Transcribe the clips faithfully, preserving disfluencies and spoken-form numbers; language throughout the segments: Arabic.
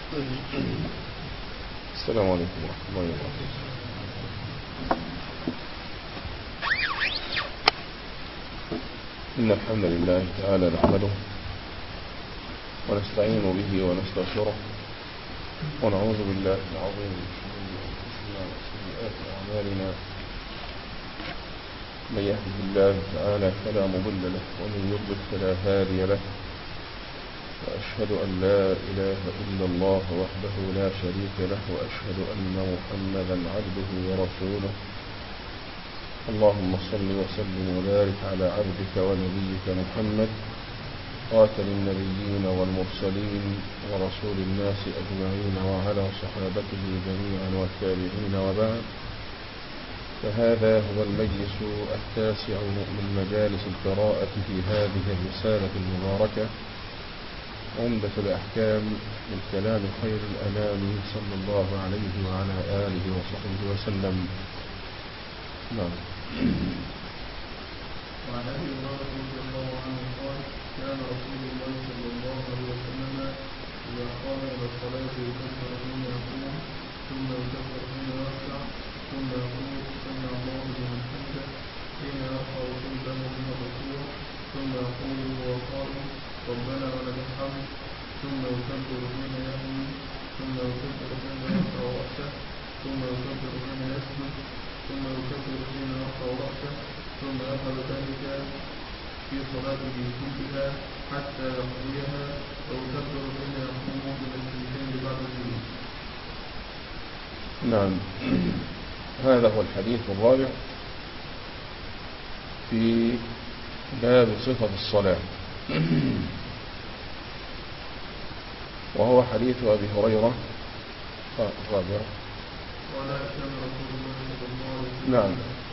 السلام عليكم ورحمة الله وبركاته. إن الحمد لله تعالى نحمده ونستعين به ونستغفره ونعوذ بالله العظيم من شرور أنفسنا وسيئات أعمالنا. من يهده الله تعالى فلا مضل له ومن يضلل فلا هادي له، وأشهد أن لا إله إلا الله وحده لا شريك له، وأشهد أن محمدا عبده ورسوله. اللهم صل وسلم وبارك على عبدك ونبيك محمد خاتم النبيين والمرسلين ورسول الناس أجمعين، وعلى صحابته جميعا والتابعين، وبعد. فهذا هو المجلس التاسع من مجالس القراءة في هذه الرسالة المباركة، عمدة الأحكام من كلام خير الأنام صلى الله عليه وعلى آله وصحبه وسلم. نعم. وعن أبي هريرة رضي الله عنه قال: كان رسول الله صلى الله عليه وسلم إذا قام إلى الصلاة يكبر حين يقوم، ثم يكبر حين يركع، ثم يقول: سمع الله لمن حمده، حين يرفع صلبه من الركوع، ثم يقول وهو قائم: ربنا ولك الحمد، ثم يكبر حين يهوي، ثم يكبر حين يرفع رأسه، ثم يكبر حين يسجد، ثم يكبر حين يرفع رأسه، ثم يفعل ذلك في صلاته كلها حتى يقضيها، ويكبر حين يقوم من السجدتين بعد السجود. نعم. هذا هو الحديث الرابع في باب صفة الصلاة، وهو حديث أبي هريرة الرابع. نعم،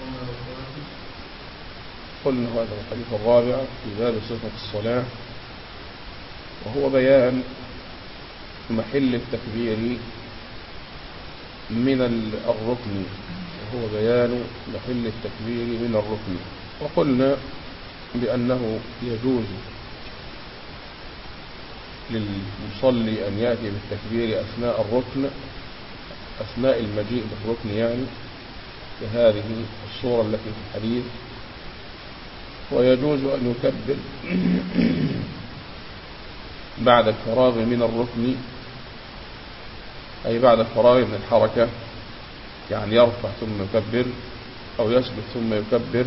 قلنا هذا الحديث الرابع في باب صفة الصلاة، وهو بيان محل التكبير من الركن، وهو بيان محل التكبير من الركن. وقلنا بأنه يجوز للمصلي أن يأتي بالتكبير أثناء الركن، أثناء المجيء بالركن، يعني كهذه الصورة التي في الحديث، ويجوز أن يكبر بعد الفراغ من الركن، أي بعد الفراغ من الحركة، يعني يرفع ثم يكبر، أو يسجد ثم يكبر.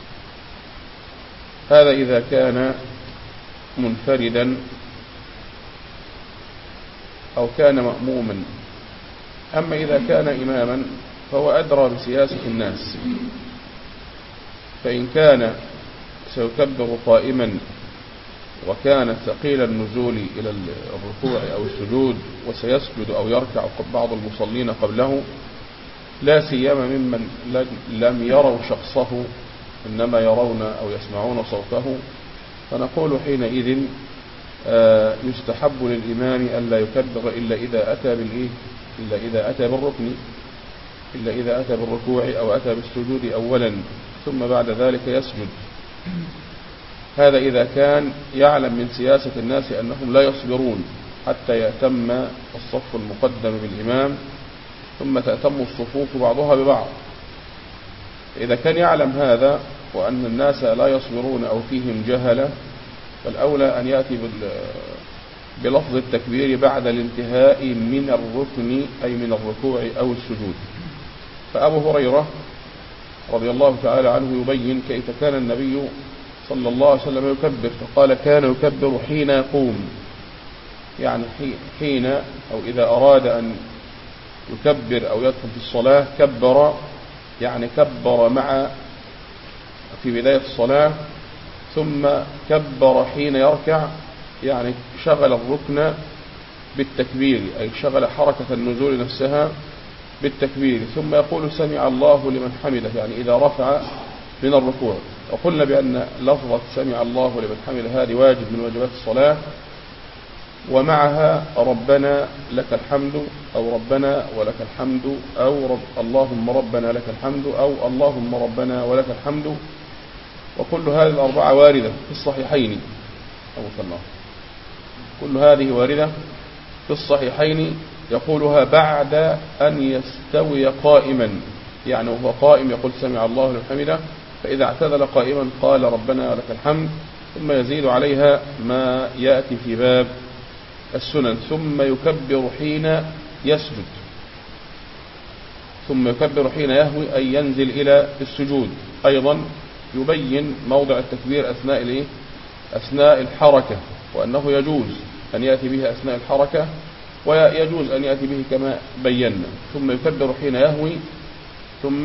هذا إذا كان منفردا أو كان مأموما. أما إذا كان إماما فهو أدرى بسياسة الناس، فإن كان سيكبر قائما وكان ثقيل النزول إلى الركوع أو السجود وسيسجد أو يركع بعض المصلين قبله، لا سيما ممن لم يروا شخصه إنما يرون أو يسمعون صوته، فنقول حينئذ يستحب للإمام ألا يكبر إلا إذا أتى بالإيه إلا إذا أتى بالركن إلا إذا أتى بالركوع أو أتى بالسجود أولا، ثم بعد ذلك يسجد. هذا إذا كان يعلم من سياسة الناس أنهم لا يصبرون حتى يأتم الصف المقدم بالإمام ثم تأتم الصفوف بعضها ببعض. إذا كان يعلم هذا وأن الناس لا يصبرون أو فيهم جهلة، فالأولى أن يأتي بلفظ التكبير بعد الانتهاء من الركن، أي من الركوع أو السجود. فأبو هريرة رضي الله تعالى عنه يبين كيف كان النبي صلى الله عليه وسلم يكبر، فقال: كان يكبر حين يقوم، يعني حين أو إذا أراد أن يكبر أو يدخل في الصلاة كبر، يعني كبر مع في بداية الصلاة، ثم كبر حين يركع، يعني شغل الركن بالتكبير، أي شغل حركة النزول نفسها بالتكبير، ثم يقول: سمع الله لمن حمده، يعني إذا رفع من الركوع. وقلنا بأن لفظة سمع الله لمن حمده هذه واجب من واجبات الصلاة، ومعها ربنا لك الحمد، أو ربنا ولك الحمد، أو رب اللهم ربنا لك الحمد، أو اللهم ربنا ولك الحمد. وكل هذه الأربعة واردة في الصحيحين، أو صلى كل هذه واردة في الصحيحين يقولها بعد أن يستوي قائما، يعني وهو قائم يقول سمع الله لمن حمده، فإذا اعتدل قائما قال ربنا لك الحمد، ثم يزيد عليها ما يأتي في باب السنن. ثم يكبر حين يسجد، ثم يكبر حين يهوي أي ينزل إلى السجود. أيضا يبين موضع التكبير أثناء الإيه؟ أثناء الحركة، وأنه يجوز أن يأتي به أثناء الحركة ويجوز أن يأتي به كما بينا. ثم يكبر حين يهوي، ثم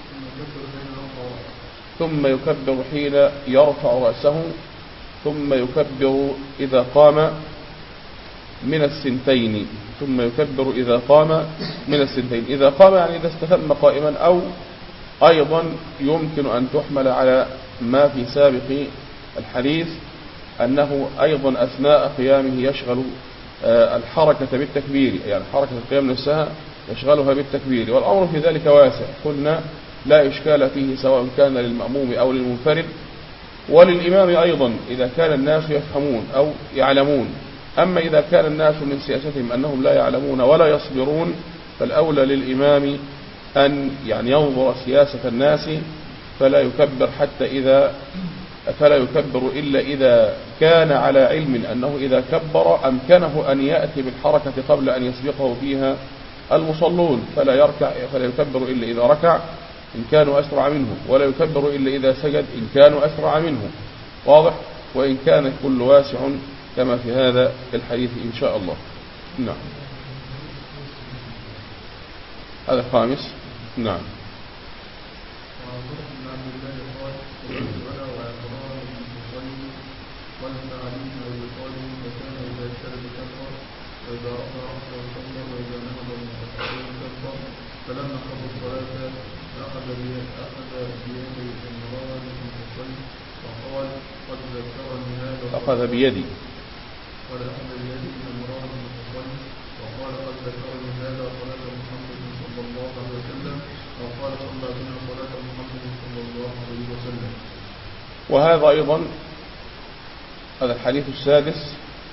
ثم يكبر حين يرفع رأسه، ثم يكبر إذا قام من السنتين، ثم يكبر إذا قام من السنتين. إذا قام يعني إذا استتم قائما، أو أيضا يمكن أن تحمل على ما في سابق الحديث أنه أيضا أثناء قيامه يشغل الحركة بالتكبير، يعني حركة القيام نفسها يشغلها بالتكبير، والأمر في ذلك واسع. قلنا لا إشكال فيه سواء كان للمأموم أو للمنفرد، وللإمام أيضا إذا كان الناس يفهمون أو يعلمون. أما إذا كان الناس من سياستهم أنهم لا يعلمون ولا يصبرون، فالأولى للإمام أن يعني ينظر سياسة الناس فلا يكبر حتى إذا فلا يكبر إلا إذا كان على علم أنه إذا كبر أمكنه أن يأتي بالحركة قبل أن يسبقه فيها المصلون، فلا يركع فلا يكبر إلا إذا ركع إن كانوا أسرع منه، ولا يكبر إلا إذا سجد إن كانوا أسرع منه. واضح؟ وإن كان الكل واسع كما في هذا الحديث إن شاء الله. نعم. هذا الخامس. نعم. فلما قضى الصلاة أخذ بيده عمران بن حصين وقال قد ذكرني هذا أخذ بيدي قال أخذ بيدي عمران بن حصين وقال قد ذكرني هذا صلاة محمد صلى الله عليه وسلم، وقال صلى بنا صلاة محمد صلى الله عليه وسلم. وهذا أيضا هذا الحديث السادس،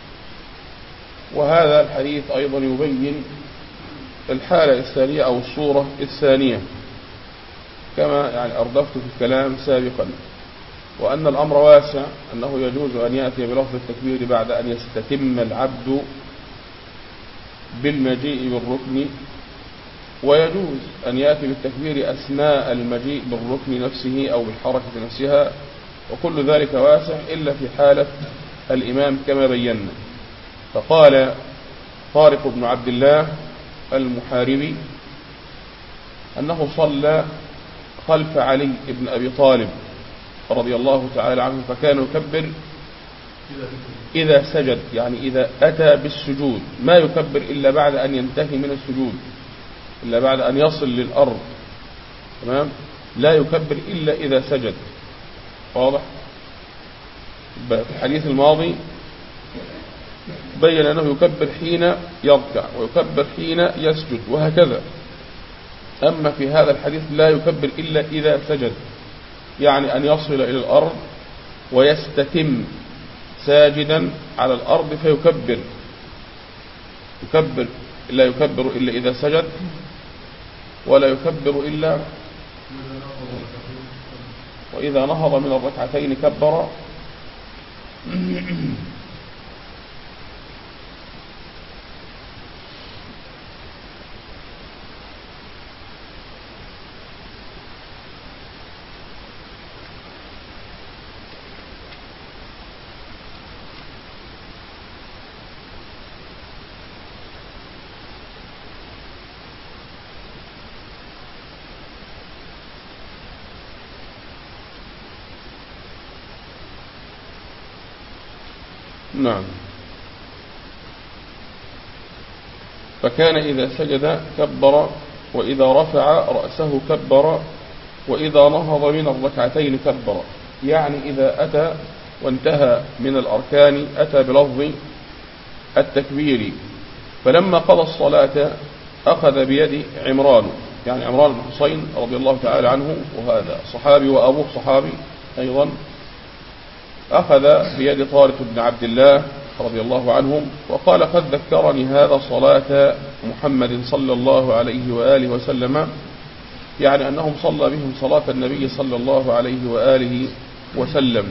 وهذا الحديث أيضا يبين الحالة الثانية أو الصورة الثانية كما يعني أردفت في الكلام سابقا، وأن الأمر واسع، أنه يجوز أن يأتي بلفظ التكبير بعد أن يستتم العبد بالمجيء بالركن، ويجوز أن يأتي بالتكبير أثناء المجيء بالركن نفسه أو بالحركة نفسها، وكل ذلك واسع إلا في حالة الإمام كما بينا. فقال طارق بن عبد الله المحاربي أنه صلى خلف علي بن أبي طالب رضي الله تعالى عنه، فكان يكبر إذا سجد، يعني إذا أتى بالسجود، ما يكبر إلا بعد أن ينتهي من السجود، إلا بعد أن يصل للأرض، تمام؟ لا يكبر إلا إذا سجد. واضح؟ في الحديث الماضي بين أنه يكبر حين يركع ويكبر حين يسجد وهكذا. أما في هذا الحديث لا يكبر إلا إذا سجد، يعني أن يصل إلى الأرض ويستتم ساجدا على الأرض فيكبر، يكبر لا يكبر إلا إذا سجد، ولا يكبر إلا وإذا نهض من الركعتين كبر. نعم. فكان إذا سجد كبر، وإذا رفع رأسه كبر، وإذا نهض من الركعتين كبر، يعني إذا أتى وانتهى من الأركان أتى بلفظ التكبير. فلما قضى الصلاة أخذ بيد عمران، يعني عمران بن حصين رضي الله تعالى عنه، وهذا صحابي وأبوه صحابي أيضا، أخذ بيد طارق بن عبد الله رضي الله عنهم وقال قد ذكرني هذا صلاة محمد صلى الله عليه وآله وسلم، يعني أنهم صلى بهم صلاة النبي صلى الله عليه وآله وسلم.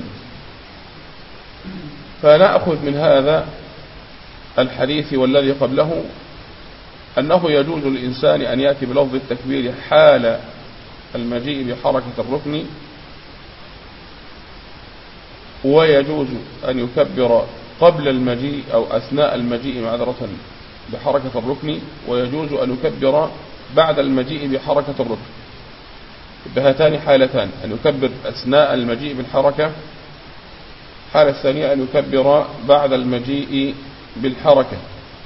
فنأخذ من هذا الحديث والذي قبله أنه يجوز للإنسان أن يأتي بلفظ التكبير حال المجيء بحركة الركن، ويجوز أن يكبر قبل المجيء أو أثناء المجيء معذرة بحركة الركن، ويجوز أن يكبر بعد المجيء بحركة الركن. بهاتان حالتان، أن يكبر أثناء المجيء بالحركة، الحالة الثانية أن يكبر بعد المجيء بالحركة.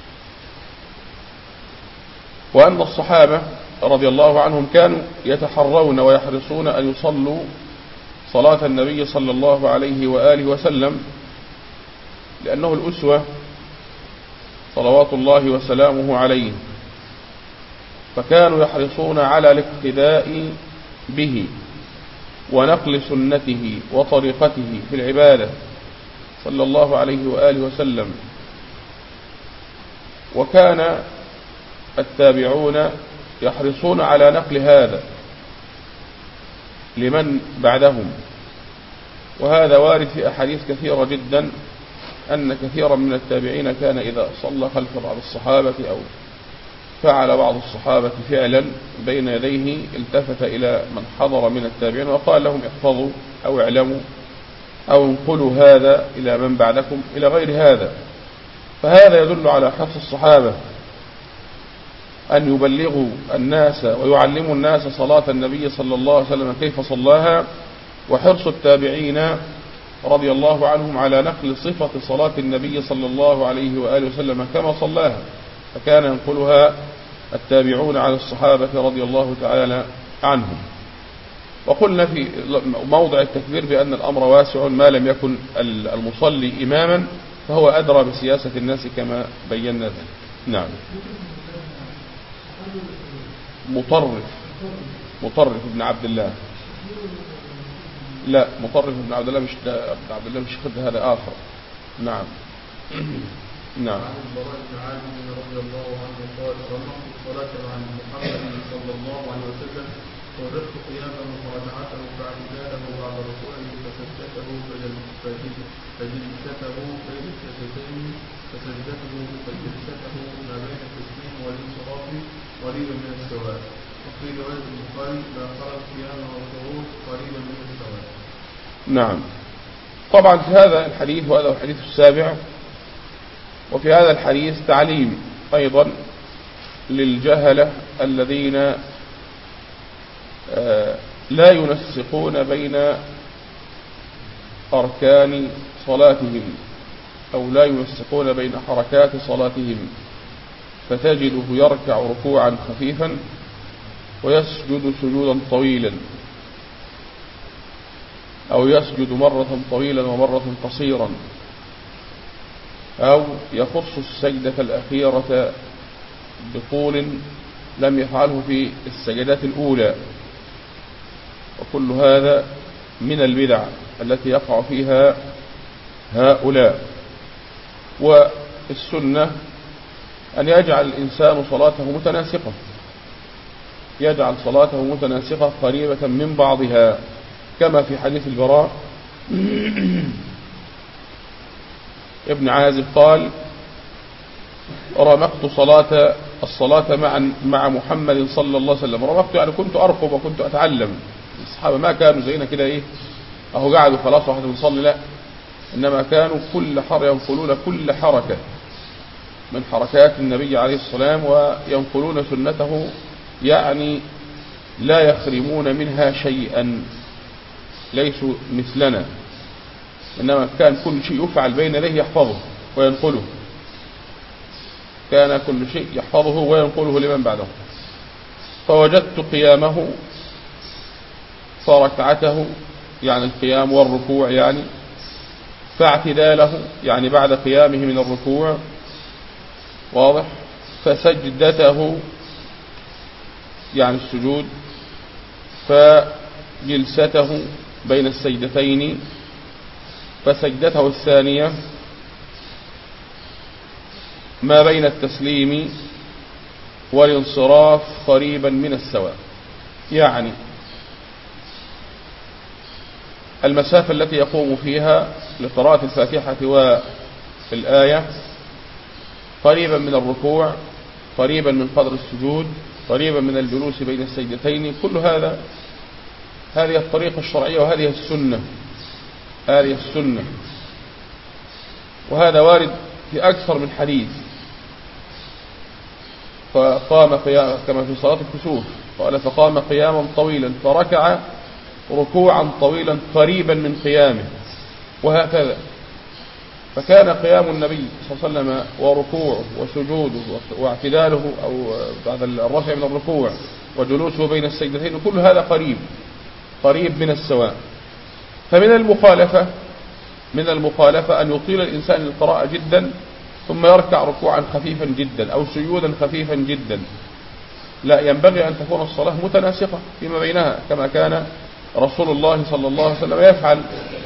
وأن الصحابة رضي الله عنهم كانوا يتحرون ويحرصون أن يصلوا صلاة النبي صلى الله عليه وآله وسلم، لأنه الأسوة صلوات الله وسلامه عليه، فكانوا يحرصون على الاقتداء به ونقل سنته وطريقته في العبادة صلى الله عليه وآله وسلم. وكان التابعون يحرصون على نقل هذا لمن بعدهم، وهذا وارد في أحاديث كثيرة جدا أن كثيرا من التابعين كان إذا صلى خلف بعض الصحابة أو فعل بعض الصحابة فعلا بين يديه التفت إلى من حضر من التابعين وقال لهم احفظوا أو اعلموا أو انقلوا هذا إلى من بعدكم إلى غير هذا. فهذا يدل على حرص الصحابة أن يبلغوا الناس ويعلموا الناس صلاة النبي صلى الله عليه وسلم كيف صلاها، وحرص التابعين رضي الله عنهم على نقل صفة صلاة النبي صلى الله عليه وآله وسلم كما صلاها، فكان ينقلها التابعون على الصحابة رضي الله تعالى عنهم. وقلنا في موضع التكبير بأن الأمر واسع، ما لم يكن المصلي إماما فهو أدرى بسياسة الناس كما بينا ذلك. نعم. مطرف مطرف ابن عبد الله، لا مطرف ابن عبد الله مش ابن عبد الله مش خد هذا آخر. نعم. نعم. عن البراء بن عازب رضي الله عنه قال رمضت الصلاة مع محمد صلى الله عليه وسلم ووجدت قيامه وركعته فاعتداله بعد ركوعه فسجدته فجلسته بين السجدتين فسجدته فجلسته ما بين التسليم والانصراف قريبا من السواء. وفي رواية البخاري لا خرج قيامه والخروج قريبا من السواء. نعم. طبعا في هذا الحديث، وهذا الحديث السابع، وفي هذا الحديث تعليم أيضا للجهلة الذين لا ينسقون بين أركان صلاتهم أو لا ينسقون بين حركات صلاتهم، فتجده يركع ركوعا خفيفا ويسجد سجودا طويلا، أو يسجد مرة طويلا ومرة قصيرا، أو يخص السجدة الأخيرة بطول لم يفعله في السجدات الأولى. وكل هذا من البدع التي يقع فيها هؤلاء. والسنة أن يجعل الإنسان صلاته متناسقة، يجعل صلاته متناسقة قريبة من بعضها، كما في حديث البراء ابن عازب قال رمقت صلاة الصلاة مع مع محمد صلى الله عليه وسلم. رمقت يعني كنت أرقب وكنت أتعلم. الصحابة ما كانوا زينا كده إيه أهو قاعدوا خلاص واحد بنصلي، لا، إنما كانوا كل حركة ينقلون كل حركة من حركات النبي عليه السلام وينقلون سنته، يعني لا يخرمون منها شيئا، ليسوا مثلنا، إنما كان كل شيء يفعل بين يديه يحفظه وينقله، كان كل شيء يحفظه وينقله لمن بعده. فوجدت قيامه فركعته يعني القيام والركوع، يعني فاعتداله يعني بعد قيامه من الركوع، واضح، فسجدته يعني السجود، فجلسته بين السجدتين، فسجدته الثانية ما بين التسليم والانصراف قريبا من السواء، يعني المسافة التي يقوم فيها لقراءة الفاتحة والآية قريبا من الركوع، قريبا من قدر السجود، قريبا من الجلوس بين السجدتين، كل هذا هذه الطريقة الشرعية وهذه السنة، هذه السنة، وهذا وارد في أكثر من حديث. فقام قيام كما في صلاة الكسوف، قال فقام قياما طويلا فركع ركوعا طويلا قريبا من قيامه، وهكذا. فكان قيام النبي صلى الله عليه وسلم وركوعه وسجوده واعتداله أو بعد الرفع من الركوع وجلوسه بين السجدتين كل هذا قريب قريب من السواء. فمن المخالفة من المخالفة أن يطيل الإنسان القراءة جدا ثم يركع ركوعا خفيفا جدا أو سجودا خفيفا جدا، لا، ينبغي أن تكون الصلاة متناسقة فيما بينها كما كان رسول الله صلى الله عليه وسلم يفعل.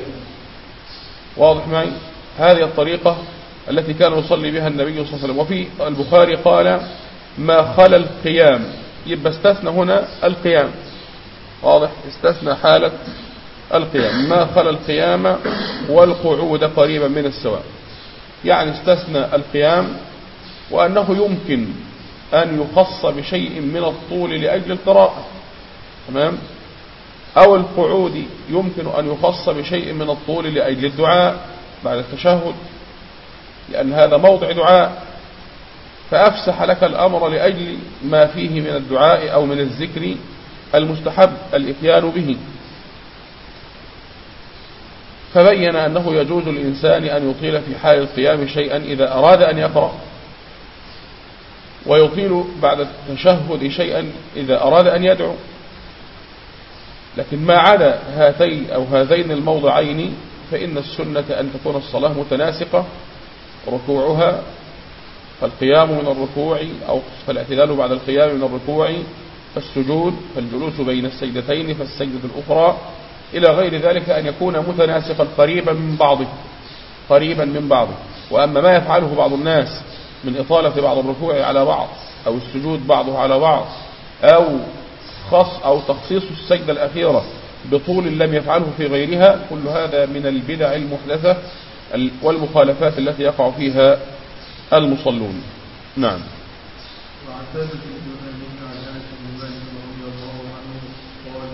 واضح معي؟ هذه الطريقة التي كان يصلي بها النبي صلى الله عليه وسلم. وفي البخاري قال ما خلا القيام، يبقى استثنى هنا القيام، واضح، استثنى حالة القيام، ما خلا القيام والقعود قريبا من السواء، يعني استثنى القيام وأنه يمكن أن يخص بشيء من الطول لأجل القراءة، تمام، أو القعود يمكن أن يخص بشيء من الطول لأجل الدعاء بعد التشهد، لأن هذا موضع دعاء، فأفسح لك الأمر لأجل ما فيه من الدعاء أو من الذكر المستحب الإتيان به. فبين أنه يجوز الإنسان أن يطيل في حال القيام شيئا إذا أراد أن يقرأ، ويطيل بعد التشهد شيئا إذا أراد أن يدعو، لكن ما عدا هاتين أو هذين الموضعين فإن السنة أن تكون الصلاة متناسقة، ركوعها فالقيام من الركوع أو فالاعتدال بعد القيام من الركوع، فالسجود فالجلوس بين السجدتين فالسجدة الأخرى، إلى غير ذلك أن يكون متناسقا قريبا من بعضه قريبا من بعضه. وأما ما يفعله بعض الناس من إطالة بعض الركوع على بعض أو السجود بعضه على بعض أو خاص أو تخصيص السجدة الأخيرة بطول لم يفعله في غيرها، كل هذا من البدع المحدثة والمخالفات التي يقع فيها المصلون. نعم. وعن ثابت بن أنس عن أنس بن مالك رضي الله عنه قال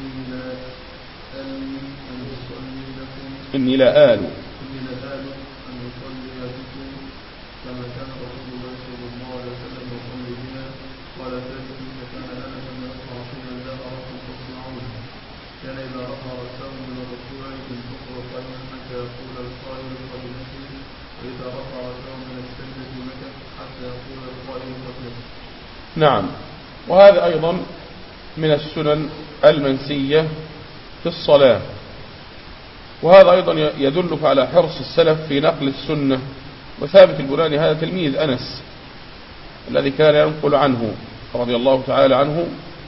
إني لا آل إني لا آل إني لا آل أن أصلي بكم كما كان رسول الله صلى الله عليه وسلم يصلي بنا. قال ثابت فكان أنس لما يرفع شيئا لا أراكم تصنعون، كان إذا رفع رأسه من الركوع انتصر قائما حتى يقول القائل قد نسي، وإذا رفع رأسه من السجدة مكث حتى يقول القائل قد نسي. نعم. وهذا أيضا من السنن المنسية في الصلاة، وهذا أيضا يدلك على حرص السلف في نقل السنة. وثابت البناني هذا تلميذ أنس الذي كان ينقل عنه رضي الله تعالى عنه.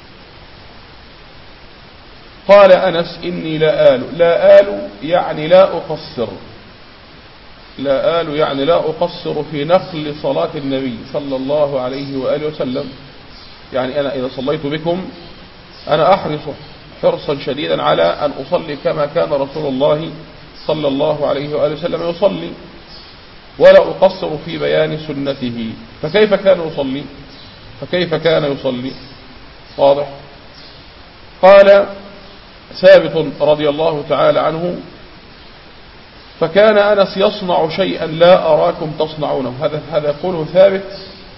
قال أنس إني لا آل، لا آل يعني لا أقصر، لا آل يعني لا أقصر في نقل صلاة النبي صلى الله عليه وآله وسلم، يعني أنا إذا صليت بكم أنا أحرص حرصا شديدا على أن أصلي كما كان رسول الله صلى الله عليه وآله وسلم يصلي، ولا أقصر في بيان سنته. فكيف كان يصلي فكيف كان يصلي واضح. قال ثابت رضي الله تعالى عنه فكان أنس يصنع شيئا لا أراكم تصنعونه. هذا هذا يقوله ثابت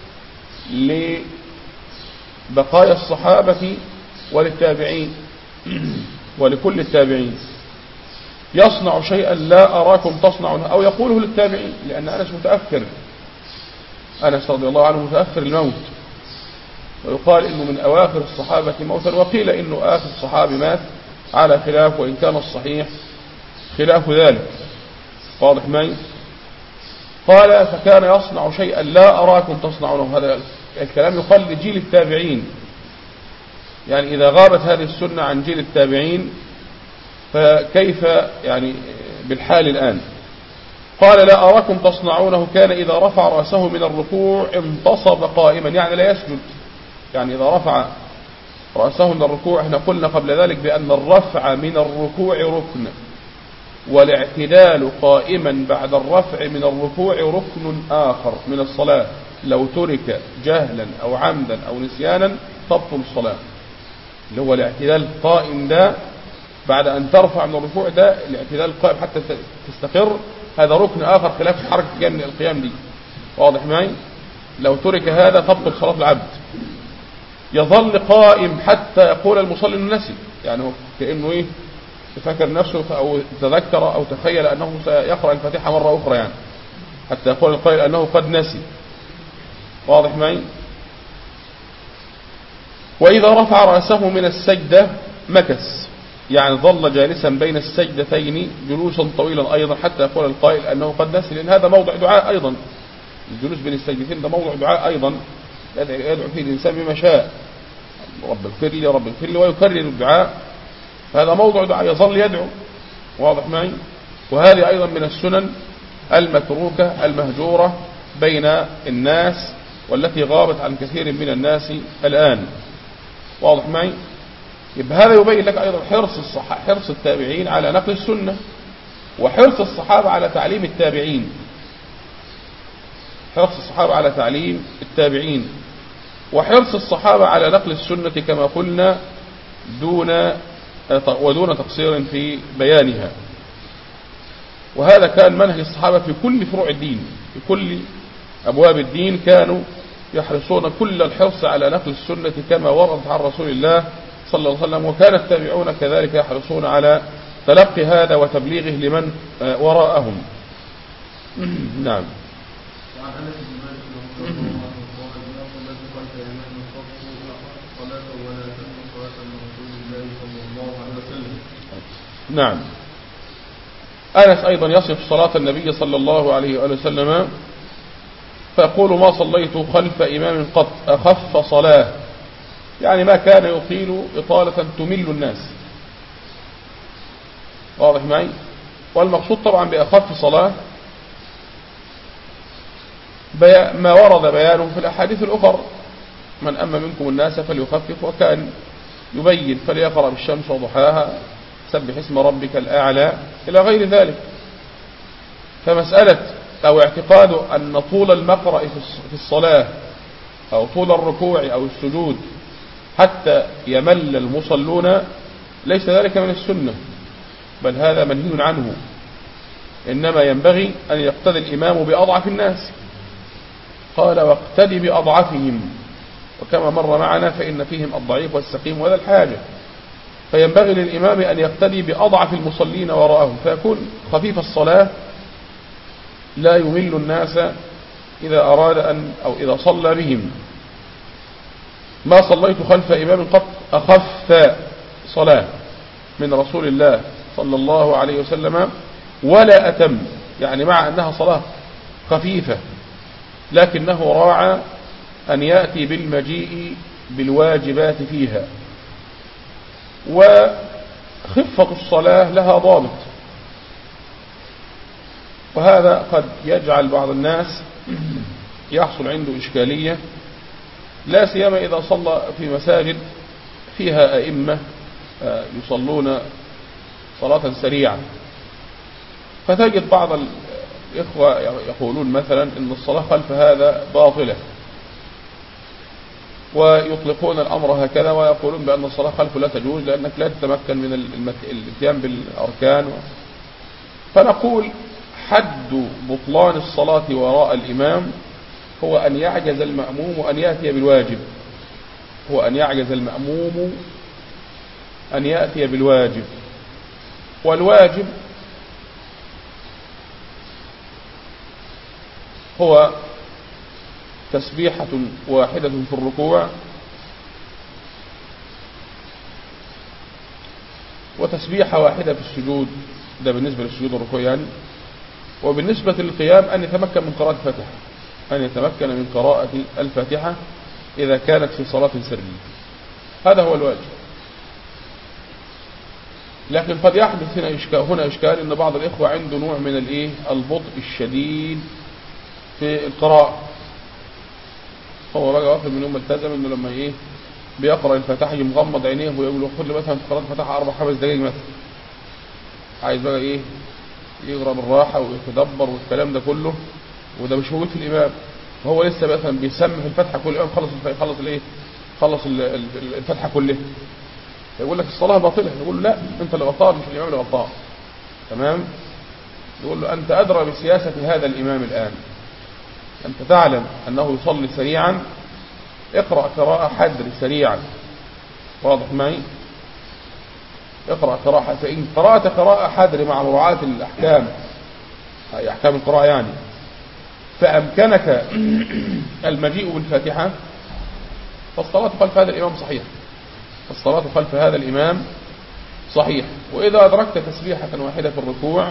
لبقايا الصحابة وللتابعين ولكل التابعين، يصنع شيئا لا أراكم تصنعونه، أو يقوله للتابعين، لأن أنس متأخر، أنس رضي الله عنه متأخر الموت، ويقال إنه من أواخر الصحابة موتا، وقيل إنه آخر صحابي مات على خلاف، وإن كان الصحيح خلاف ذلك. واضح معي؟ قال فكان يصنع شيئا لا أراكم تصنعونه. هذا الكلام يقال لجيل التابعين، يعني إذا غابت هذه السنة عن جيل التابعين فكيف يعني بالحال الآن. قال لا أراكم تصنعونه، كان إذا رفع رأسه من الركوع انتصب قائما، يعني لا يسجد. يعني إذا رفع رأسه من الركوع، احنا قلنا قبل ذلك بأن الرفع من الركوع ركن، والاعتدال قائما بعد الرفع من الركوع ركن آخر من الصلاة. لو ترك جهلا أو عمدا أو نسيانا تبطل الصلاة، اللي هو الاعتدال قائم ده بعد أن ترفع من الركوع، ده الاعتدال القائم حتى تستقر، هذا ركن آخر خلاف حركة القيام دي. واضح معي؟ لو ترك هذا تبطل صلاة العبد. يظل قائم حتى يقول المصلي انه نسي، يعني هو كأنه ايه يفكر نفسه أو تذكر أو تخيل أنه سيقرأ الفاتحة مرة أخرى، يعني حتى يقول القائل أنه قد نسي. واضح معي؟ وإذا رفع رأسه من السجدة مكث، يعني ظل جالسا بين السجدتين جلوسا طويلا أيضا حتى يقول القائل أنه قد نسي، لأن هذا موضع دعاء أيضا. الجلوس بين السجدتين ده موضع دعاء أيضا، يدعو فيه الإنسان بما شاء، رب اغفر لي رب اغفر لي، ويكرر الدعاء، هذا موضع دعاء يظل يدعو. واضح معي؟ وهذه أيضا من السنن المتروكة المهجورة بين الناس، والتي غابت عن كثير من الناس الآن. واضح معي؟ يبقى هذا يبين لك أيضا حرص الصح... حرص التابعين على نقل السنة، وحرص الصحابة على تعليم التابعين، حرص الصحابة على تعليم التابعين، وحرص الصحابة على نقل السنة كما قلنا دون ودون تقصير في بيانها. وهذا كان منهج الصحابة في كل فروع الدين، في كل أبواب الدين كانوا يحرصون كل الحرص على نقل السنة كما وردت عن رسول الله صلى الله عليه وسلم، وكان التابعون كذلك يحرصون على تلقي هذا وتبليغه لمن وراءهم. نعم. وعن أنس بن مالك رضي الله عنه قال: لا صلاة خلف إمام قط صلاة ولا تنم صلاة من رسول الله صلى الله عليه وسلم. نعم. أنس أيضا يصف صلاة النبي صلى الله عليه وآله وسلم فيقول: ما صليت خلف إمام قط أخف صلاة، يعني ما كان يطيل إطالة تمل الناس. واضح معي؟ والمقصود طبعا بأخف صلاة ما ورد بيانه في الأحاديث الأخرى: من أما منكم الناس فليخفف، وكان يبين فليقرأ بالشمس وضحاها، سبح اسم ربك الأعلى، إلى غير ذلك. فمسألة أو اعتقاد أن طول المقرأ في الصلاة أو طول الركوع أو السجود حتى يمل المصلون ليس ذلك من السنة، بل هذا منهي عنه. إنما ينبغي أن يقتدي الإمام بأضعف الناس، قال: واقتدي بأضعفهم، وكما مر معنا فإن فيهم الضعيف والسقيم وذا الحاجة. فينبغي للإمام أن يقتدي بأضعف المصلين وراءهم، فيكون خفيف الصلاة لا يمل الناس إذا أراد أن أو إذا صلى بهم. ما صليت خلف إمام قط أخف صلاة من رسول الله صلى الله عليه وسلم ولا أتم، يعني مع أنها صلاة خفيفة لكنه راعى أن يأتي بالمجيء بالواجبات فيها. وخفة الصلاة لها ضابط، وهذا قد يجعل بعض الناس يحصل عنده إشكالية، لا سيما إذا صلى في مساجد فيها أئمة يصلون صلاة سريعة، فتجد بعض الإخوة يقولون مثلا إن الصلاة خلف هذا باطلة، ويطلقون الأمر هكذا ويقولون بأن الصلاة خلفه لا تجوز لأنك لا تتمكن من الاتيان بالأركان. فنقول: حد بطلان الصلاة وراء الإمام هو أن يعجز المأموم أن يأتي بالواجب، هو أن يعجز المأموم أن يأتي بالواجب. والواجب هو تسبيحة واحدة في الركوع، وتسبيحة واحدة في السجود، ده بالنسبة للسجود والركوع يعني. وبالنسبة للقيام أن يتمكن من قراءة الفاتحة، أن يتمكن من قراءة الفاتحة إذا كانت في صلاة سرية، هذا هو الواجب. لكن قد يحدث هنا إشكال, هنا إشكال إن بعض الإخوة عنده نوع من الإيه البطء الشديد في القراءة. هو بقى واخد من يوم التزم إنه لما إيه بيقرأ الفاتحة مغمض عينيه ويقول له خد لي مثلا قراءة الفاتحة أربع خمس دقايق مثلا، عايز بقى إيه يقرأ بالراحة ويتدبر والكلام ده كله، وده مش موجود في الإمام. هو لسه مثلا بيسمع في الفاتحة كل يوم، خلص خلص الإيه خلص الفاتحة كلها، يقول لك الصلاة باطلة. يقول له لا، أنت اللي غلطان مش الإمام اللي غلطان. تمام. يقول له أنت أدرى بسياسة هذا الإمام الآن، أنت تعلم أنه يصلي سريعا، اقرأ قراءة حدر سريعا. واضح معي؟ اقرأ قراءة، فإن قرأت قراءة حدر مع مراعاة الأحكام، أي أحكام القراءة يعني، فأمكنك المجيء بالفاتحة، فالصلاة خلف هذا الإمام صحيح، الصلاة خلف هذا الإمام صحيح. وإذا أدركت تسبيحة واحدة في الركوع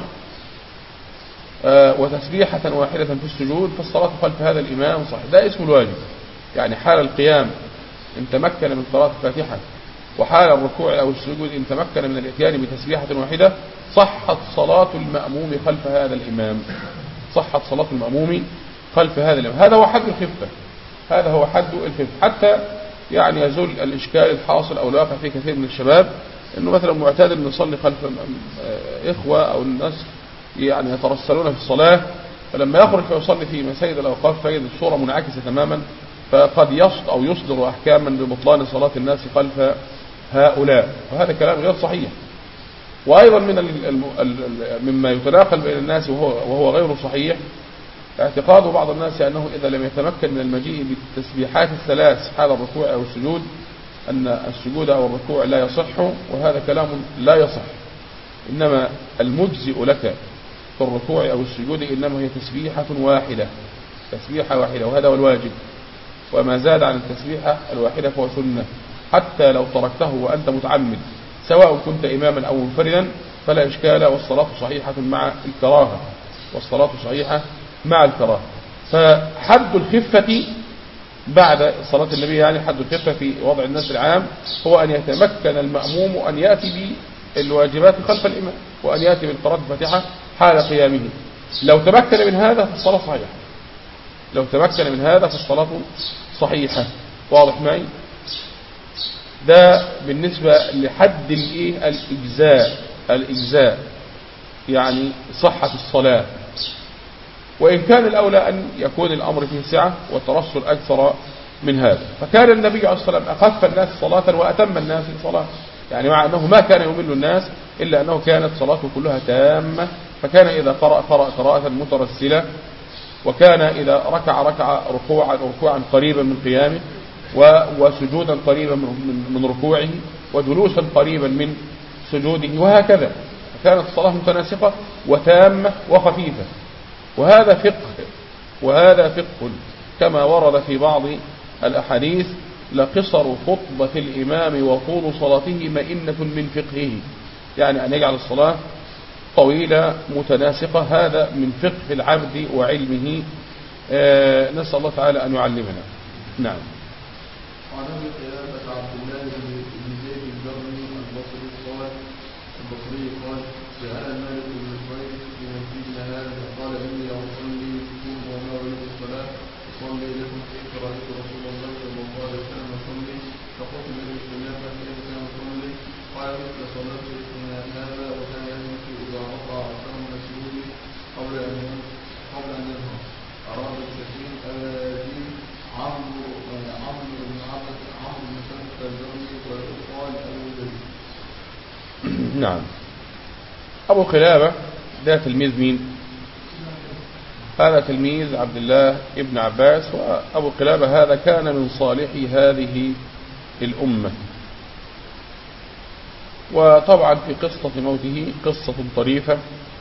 وتسبيحة واحدة في السجود، فالصلاة خلف هذا الإمام صحيح. ده اسم الواجب، يعني حال القيام إن تمكن من قراءة الفاتحة، وحال الركوع أو السجود إن تمكن من الإتيان بتسبيحة واحدة، صحت صلاة المأموم خلف هذا الإمام، صحت صلاة المأموم خلف هذا الإمام. هذا هو حد الخفة، هذا هو حد الخفة، حتى يعني يزول الإشكال الحاصل أو الواقع في كثير من الشباب، إنه مثلا معتاد أن يصلي خلف إخوة أو الناس يعني يترسلون في الصلاة، فلما يخرج فيصلي في مساجد الأوقاف فيجد الصورة منعكسة تماما، فقد يصد أو يصدر أحكاما ببطلان صلاة الناس خلف هؤلاء، وهذا كلام غير صحيح. وأيضا من مما يتناقل بين الناس وهو, وهو غير صحيح اعتقاد بعض الناس أنه إذا لم يتمكن من المجيء بالتسبيحات الثلاث حال الركوع أو السجود أن السجود أو الركوع لا يصح، وهذا كلام لا يصح. إنما المجزئ لك في الركوع أو السجود إنما هي تسبيحة واحدة، تسبيحة واحدة، وهذا هو الواجب. وما زاد عن التسبيحة الواحدة فهو سنة، حتى لو تركته وأنت متعمد سواء كنت إماما أو منفردا فلا إشكال، والصلاة صحيحة مع الكراهة، والصلاة صحيحة مع الكراهة. فحد الخفة بعد صلاة النبي، يعني حد الخفة في وضع الناس العام، هو أن يتمكن المأموم أن يأتي بالواجبات خلف الإمام، وأن يأتي بالقراءة الفاتحة حال قيامه. لو تمكن من هذا فالصلاة صحيحة، لو تمكن من هذا فالصلاة صحيحة. واضح معي؟ ده بالنسبة لحد الايه الإجزاء، الإجزاء يعني صحة الصلاة. وإن كان الأولى أن يكون الأمر فيه سعة وترسل أكثر من هذا، فكان النبي عليه الصلاة والسلام أخف الناس صلاة وأتم الناس صلاة، يعني مع أنه ما كان يمل الناس إلا أنه كانت صلاته كلها تامة. فكان إذا قرأ قرأ قراءة مترسلة، وكان إذا ركع ركع ركوعا ركوعا قريبا من قيامه، وسجودا قريبا من ركوعه، وجلوسا قريبا من سجوده، وهكذا. كانت الصلاة متناسقة وتامة وخفيفة. وهذا فقه، وهذا فقه كما ورد في بعض الأحاديث: لقصر خطبة الإمام وطول صلاته مئنة من فقهه، يعني أن يجعل الصلاة طويلة متناسقة، هذا من فقه العبد وعلمه. آه نسأل الله تعالى أن يعلمنا. نعم. وعن ابي قلابة عبد الله بن زيد الجرمي البصري قال البصري قال سأل مالك بن الحويرث في مسجدنا هذا فقال إني أصلي بكم وما أريد الصلاة أصلي لكم كيف رأيت رسول الله صلى الله عليه وسلم يصلي، فقلت لابن قلابة كيف كان يصلي؟ قال مثل صلاة هذا، وكان يجلس إذا رفع عصاه من السجود قبل أن قبل أن ينهض. أراد السكين الذي عمرو عمرو بن عبد عمرو بن سلمة الجرمي وقال أبو زيد. نعم. أبو قلابة ده تلميذ مين؟ هذا تلميذ عبد الله ابن عباس. وأبو قلابة هذا كان من صالحي هذه الأمة. وطبعا في قصة موته قصة طريفة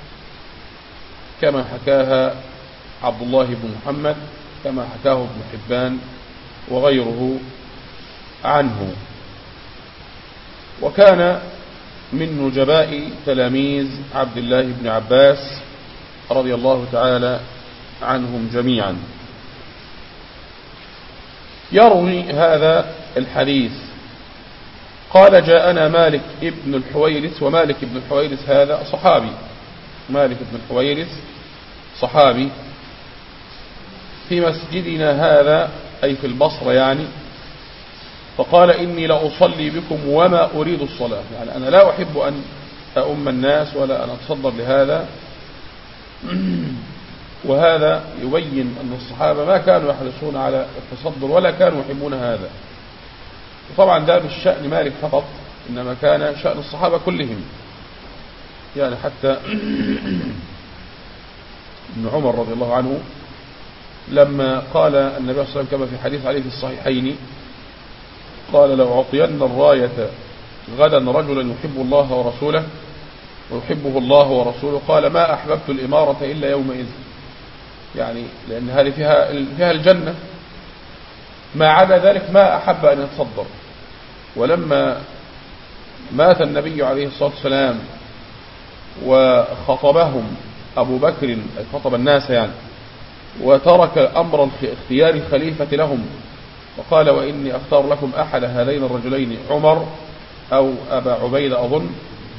كما حكاها عبد الله بن محمد، كما حكاه ابن حبان وغيره عنه. وكان من نجباء تلاميذ عبد الله بن عباس رضي الله تعالى عنهم جميعا. يروي هذا الحديث قال جاءنا مالك ابن الحويرث، ومالك ابن الحويرث هذا صحابي، مالك ابن الحويرث صحابي، في مسجدنا هذا أي في البصرة يعني، فقال إني لأصلي بكم وما أريد الصلاة، يعني أنا لا أحب أن أؤم الناس ولا أن أتصدر لهذا. وهذا يبين أن الصحابة ما كانوا يحرصون على التصدر ولا كانوا يحبون هذا. وطبعا ده مش شأن مالك فقط، إنما كان شأن الصحابة كلهم، يعني حتى ابن عمر رضي الله عنه لما قال النبي صلى الله عليه وسلم كما في حديث عليه في الصحيحين، قال لو أعطين الراية غدا رجلا يحب الله ورسوله ويحبه الله ورسوله، قال ما أحببت الإمارة إلا يومئذ، يعني لأن هذه فيها فيها الجنة، ما عدا ذلك ما أحب أن يتصدر. ولما مات النبي عليه الصلاة والسلام وخطبهم أبو بكر، خطب الناس يعني، وترك أمر اختيار الخليفة لهم وقال وإني أختار لكم أحد هذين الرجلين، عمر أو أبا عبيد أظن،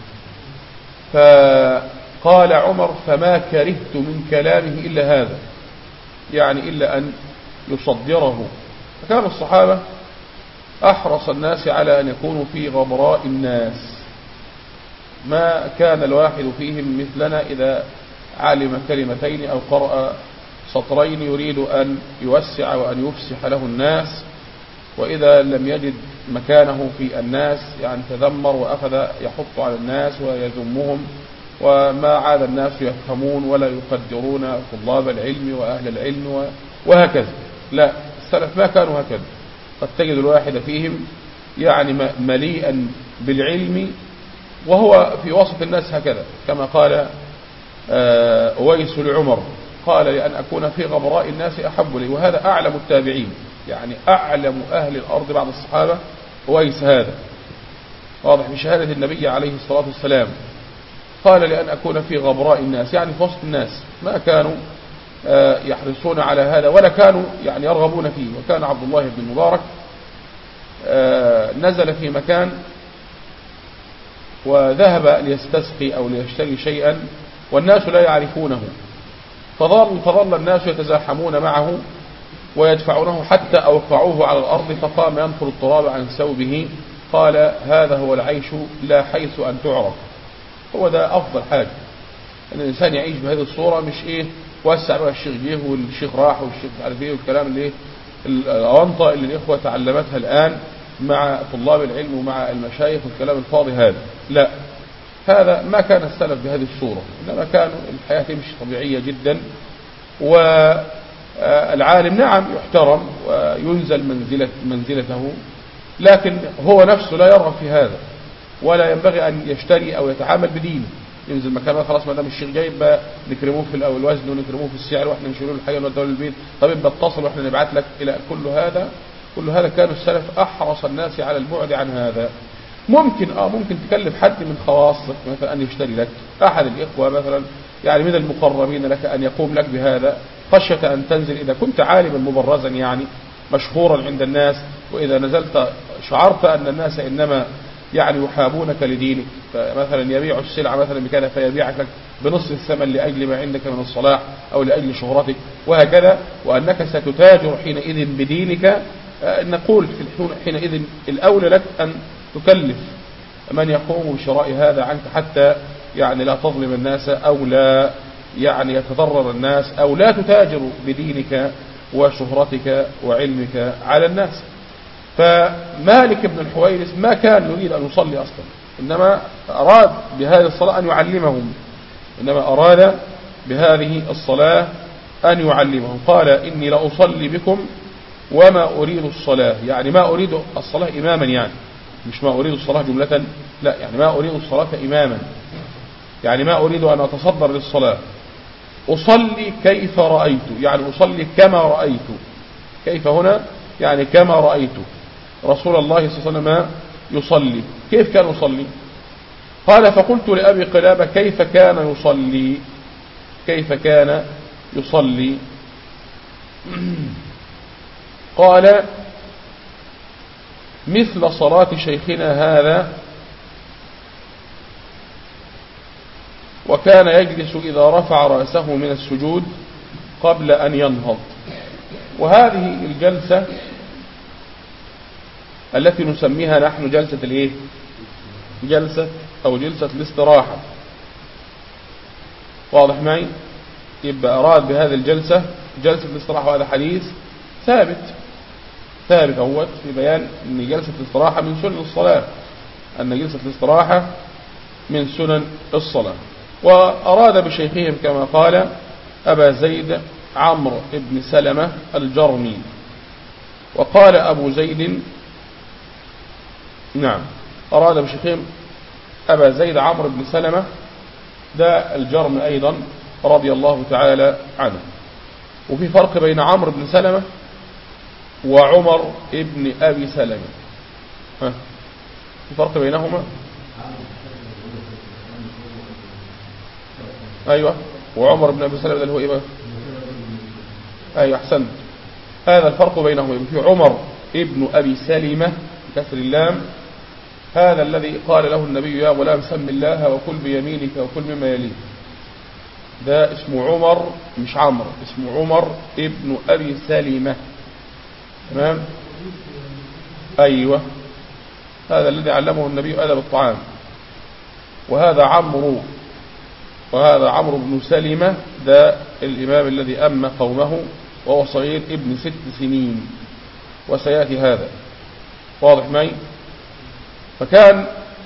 فقال عمر فما كرهت من كلامه إلا هذا، يعني إلا أن يصدره. فكان الصحابة أحرص الناس على أن يكونوا في غبراء الناس، ما كان الواحد فيهم مثلنا إذا علم كلمتين أو قرأ سطرين يريد أن يوسع وأن يفسح له الناس، وإذا لم يجد مكانه في الناس يعني تذمر وأخذ يحط على الناس ويذمهم، وما عاد الناس يفهمون ولا يقدرون طلاب العلم وأهل العلم وهكذا. لا، السلف ما كانوا هكذا، قد تجد الواحد فيهم يعني مليئا بالعلم وهو في وسط الناس هكذا، كما قال أويس لعمر، قال لأن أكون في غبراء الناس أحب لي. وهذا أعلم التابعين، يعني أعلم أهل الأرض بعد الصحابة أويس هذا، واضح بشهادة النبي عليه الصلاة والسلام، قال لأن أكون في غبراء الناس، يعني في وسط الناس ما كانوا يحرصون على هذا ولا كانوا يعني يرغبون فيه. وكان عبد الله بن المبارك نزل في مكان وذهب ليستسقي أو ليشتري شيئا والناس لا يعرفونه، فظل, فظل الناس يتزاحمون معه ويدفعونه حتى أوقعوه على الأرض، فقام ينفر التراب عن ثوبه، قال هذا هو العيش لا حيث أن تعرف. هو ده أفضل حاجة أن الإنسان يعيش بهذه الصورة، مش إيه وسع بقى الشيخ جه والشيخ راح والشيخ عارف إيه والكلام اللي إيه الأونطة اللي الإخوة تعلمتها الآن مع طلاب العلم ومع المشايخ والكلام الفاضي هذا. لا، هذا ما كان السلف بهذه الصورة، إنما كانوا الحياة تمشي طبيعية جدا، والعالم نعم يحترم وينزل منزلة منزلته، لكن هو نفسه لا يرغب في هذا ولا ينبغي أن يشتري أو يتعامل بدينه. ينزل مكانه خلاص ما دام الشيخ جايب نكرموه في الأول الوزن ونكرموه في السعر واحنا نشيله الحاجة ونوديه للبيت، طب يبقى اتصل واحنا نبعت لك إلى كل هذا. كل هذا كانوا السلف أحرص الناس على البعد عن هذا. ممكن اه ممكن تكلف حد من خواصك مثلا أن يشتري لك، أحد الإخوة مثلا يعني من المقربين لك أن يقوم لك بهذا، خشية أن تنزل إذا كنت عالما مبرزا يعني مشهورا عند الناس، وإذا نزلت شعرت أن الناس إنما يعني يحابونك لدينك، فمثلا يبيع السلعة مثلا بكذا فيبيعك لك بنصف الثمن لأجل ما عندك من الصلاح أو لأجل شهرتك وهكذا، وأنك ستتاجر حينئذ بدينك، نقول في حينئذ الأولى لك أن تكلف من يقوم بشراء هذا عنك حتى يعني لا تظلم الناس أو لا يعني يتضرر الناس أو لا تتاجر بدينك وشهرتك وعلمك على الناس. فمالك بن الحويرث ما كان يريد أن يصلي أصلا، إنما أراد بهذه الصلاة أن يعلمهم، إنما أراد بهذه الصلاة أن يعلمهم. قال إني لأصلي بكم وما أريد الصلاة، يعني ما أريد الصلاة إماما، يعني مش ما أريد الصلاة جملة، لا، يعني ما أريد الصلاة إماما، يعني ما أريد أن أتصدر للصلاة، أصلي كيف رأيت، يعني أصلي كما رأيت. كيف هنا يعني كما رأيت رسول الله صلى الله عليه وسلم يصلي. كيف كان يصلي؟ قال فقلت لأبي قلابة كيف كان يصلي، كيف كان يصلي؟ قال مثل صلاة شيخنا هذا، وكان يجلس إذا رفع رأسه من السجود قبل أن ينهض. وهذه الجلسة التي نسميها نحن جلسة الايه؟ جلسة أو جلسة الاستراحة. واضح معي؟ يبقى أراد بهذه الجلسة جلسة الاستراحة، وهذا حديث ثابت ثابت أهوت في بيان أن جلسة الاستراحة من سنن الصلاة، أن جلسة الاستراحة من سنن الصلاة. وأراد بشيخهم كما قال أبا زيد عمرو بن سلمة الجرمي. وقال أبو زيد نعم أراد بشيخهم أبا زيد عمرو بن سلمة ده الجرمي أيضا رضي الله تعالى عنه. وفي فرق بين عمرو بن سلمة وعمر ابن أبي سلمة، ها في فرق بينهما؟ أيوة، وعمر بن أبي سلمة ده اللي هو إيه بقى؟ أيوة أحسنت، هذا الفرق بينهما. في عمر ابن أبي سلمة بكسر اللام، هذا الذي قال له النبي يا غلام سم الله وكل بيمينك وكل مما يليك، ده اسمه عمر مش عمرو، اسمه عمر ابن أبي سلمة. تمام؟ أيوة، هذا الذي علمه النبي أدب الطعام. وهذا عمرو وهذا عمرو بن سلمة ده الإمام الذي أم قومه وهو صغير ابن ست سنين، وسيأتي هذا. واضح معي؟ فكان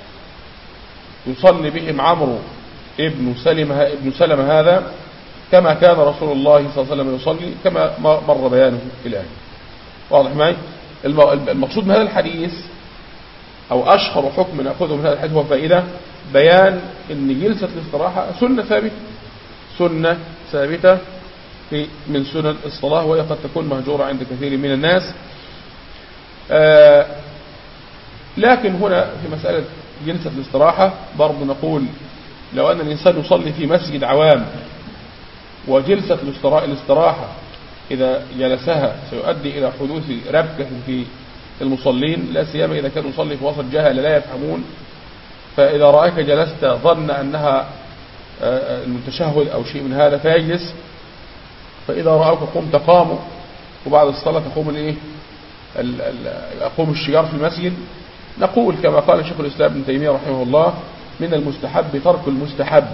يصلي بهم عمرو ابن سلمة ابن سلمة هذا كما كان رسول الله صلى الله عليه وسلم يصلي، كما مر بيانه الآن. واضح معي؟ المقصود من هذا الحديث أو أشهر حكم نأخذه من هذا الحديث هو فائدة بيان أن جلسة الاستراحة سنة ثابتة سنة ثابتة في من سنن الصلاة، وهي قد تكون مهجورة عند كثير من الناس. آه لكن هنا في مسألة جلسة الاستراحة برضو نقول لو أن الإنسان يصلي في مسجد عوام وجلسة الاستراحة إذا جلسها سيؤدي إلى حدوث ربكة في المصلين، لا سيما إذا كان يصلي في وسط جهل لا يفهمون، فإذا رأيك جلست ظن أنها المتشهد أو شيء من هذا فيجلس، فإذا رأوك قمت قاموا، وبعد الصلاة تقوم الإيه؟ أقوم الشجار في المسجد. نقول كما قال شيخ الإسلام ابن تيمية رحمه الله من المستحب ترك المستحب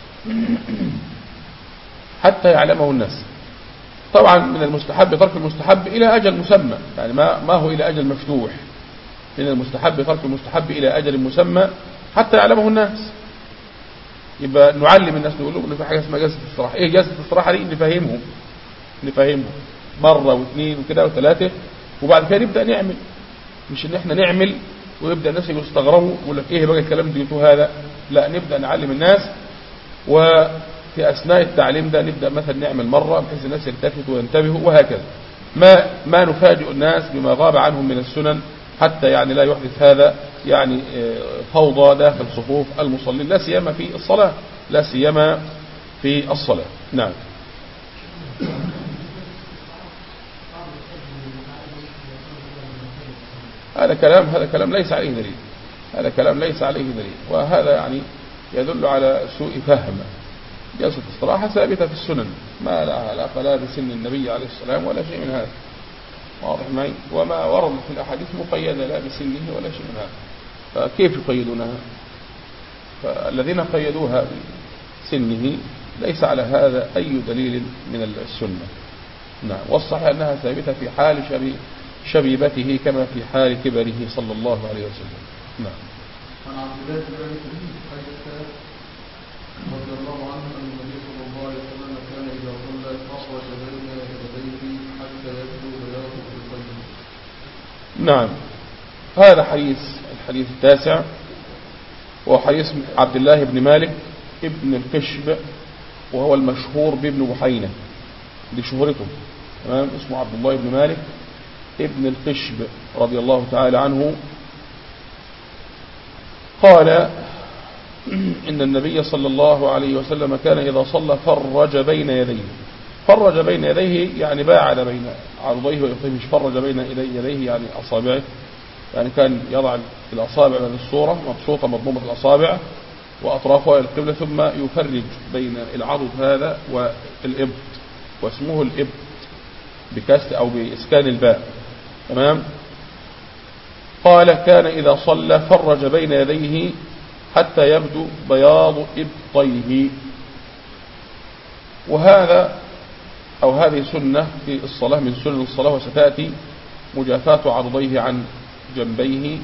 حتى يعلمه الناس. طبعا من المستحب ترك المستحب إلى أجل مسمى، يعني ما ما هو إلى أجل مفتوح. من المستحب ترك المستحب إلى أجل مسمى حتى يعلمه الناس. يبقى نعلم الناس، نقول لهم إن في حاجة اسمها جلسة الاستراحة. إيه جلسة الاستراحة دي؟ نفهمهم نفهمهم مرة واثنين وكده وثلاثة، وبعد كده نبدأ نعمل. مش إن إحنا نعمل ويبدأ الناس يستغربوا ويقول لك إيه بقى الكلام اللي جبتوه هذا. لا، نبدأ نعلم الناس، وفي أثناء التعليم ده نبدأ مثلا نعمل مرة بحيث الناس يلتفتوا وينتبهوا، وهكذا. ما ما نفاجئ الناس بما غاب عنهم من السنن، حتى يعني لا يحدث هذا يعني فوضى داخل صفوف المصلين، لا سيما في الصلاة لا سيما في الصلاة. نعم. هذا كلام هذا كلام ليس عليه دليل هذا كلام ليس عليه دليل وهذا يعني يدل على سوء فهم. جلسة الاستراحة ثابتة في السنن، ما لها علاقة لا بسن النبي عليه السلام ولا شيء من هذا. واضح معي؟ وما ورد في الأحاديث مقيدة لا بسنه ولا شيء من هذا، فكيف يقيدونها؟ فالذين قيدوها بسنه ليس على هذا أي دليل من السنة. نعم. والصحيح أنها ثابتة في حال شبي شبيبته كما في حال كبره صلى الله عليه وسلم. نعم. عن عبد الله بن قيس رضي الله عنه أن النبي صلى الله عليه وسلم كان إذا صلى أخرج بين يديه حتى يبدو بياض القلب. نعم. هذا حديث الحديث التاسع، وهو حديث عبد الله بن مالك ابن القشب، وهو المشهور بابن بحينة لشهرته. تمام. اسمه عبد الله بن مالك ابن القشب رضي الله تعالى عنه. قال إن النبي صلى الله عليه وسلم كان إذا صلى فرج بين يديه. فرج بين يديه يعني باعد بين عرضيه ويقيه، مش فرج بين يديه يعني أصابعه يعني كان يضع الأصابع من الصورة مبسوطة مضمومة الأصابع وأطرافها إلى القبلة، ثم يفرج بين العضد هذا والإبط، واسمه الإبط بكسر أو بإسكان الباء. تمام. قال كان إذا صلى فرج بين يديه حتى يبدو بياض إبطيه. وهذا أو هذه سنة في الصلاة من سنن الصلاة، وستأتي مجافاة عضديه عن جنبيه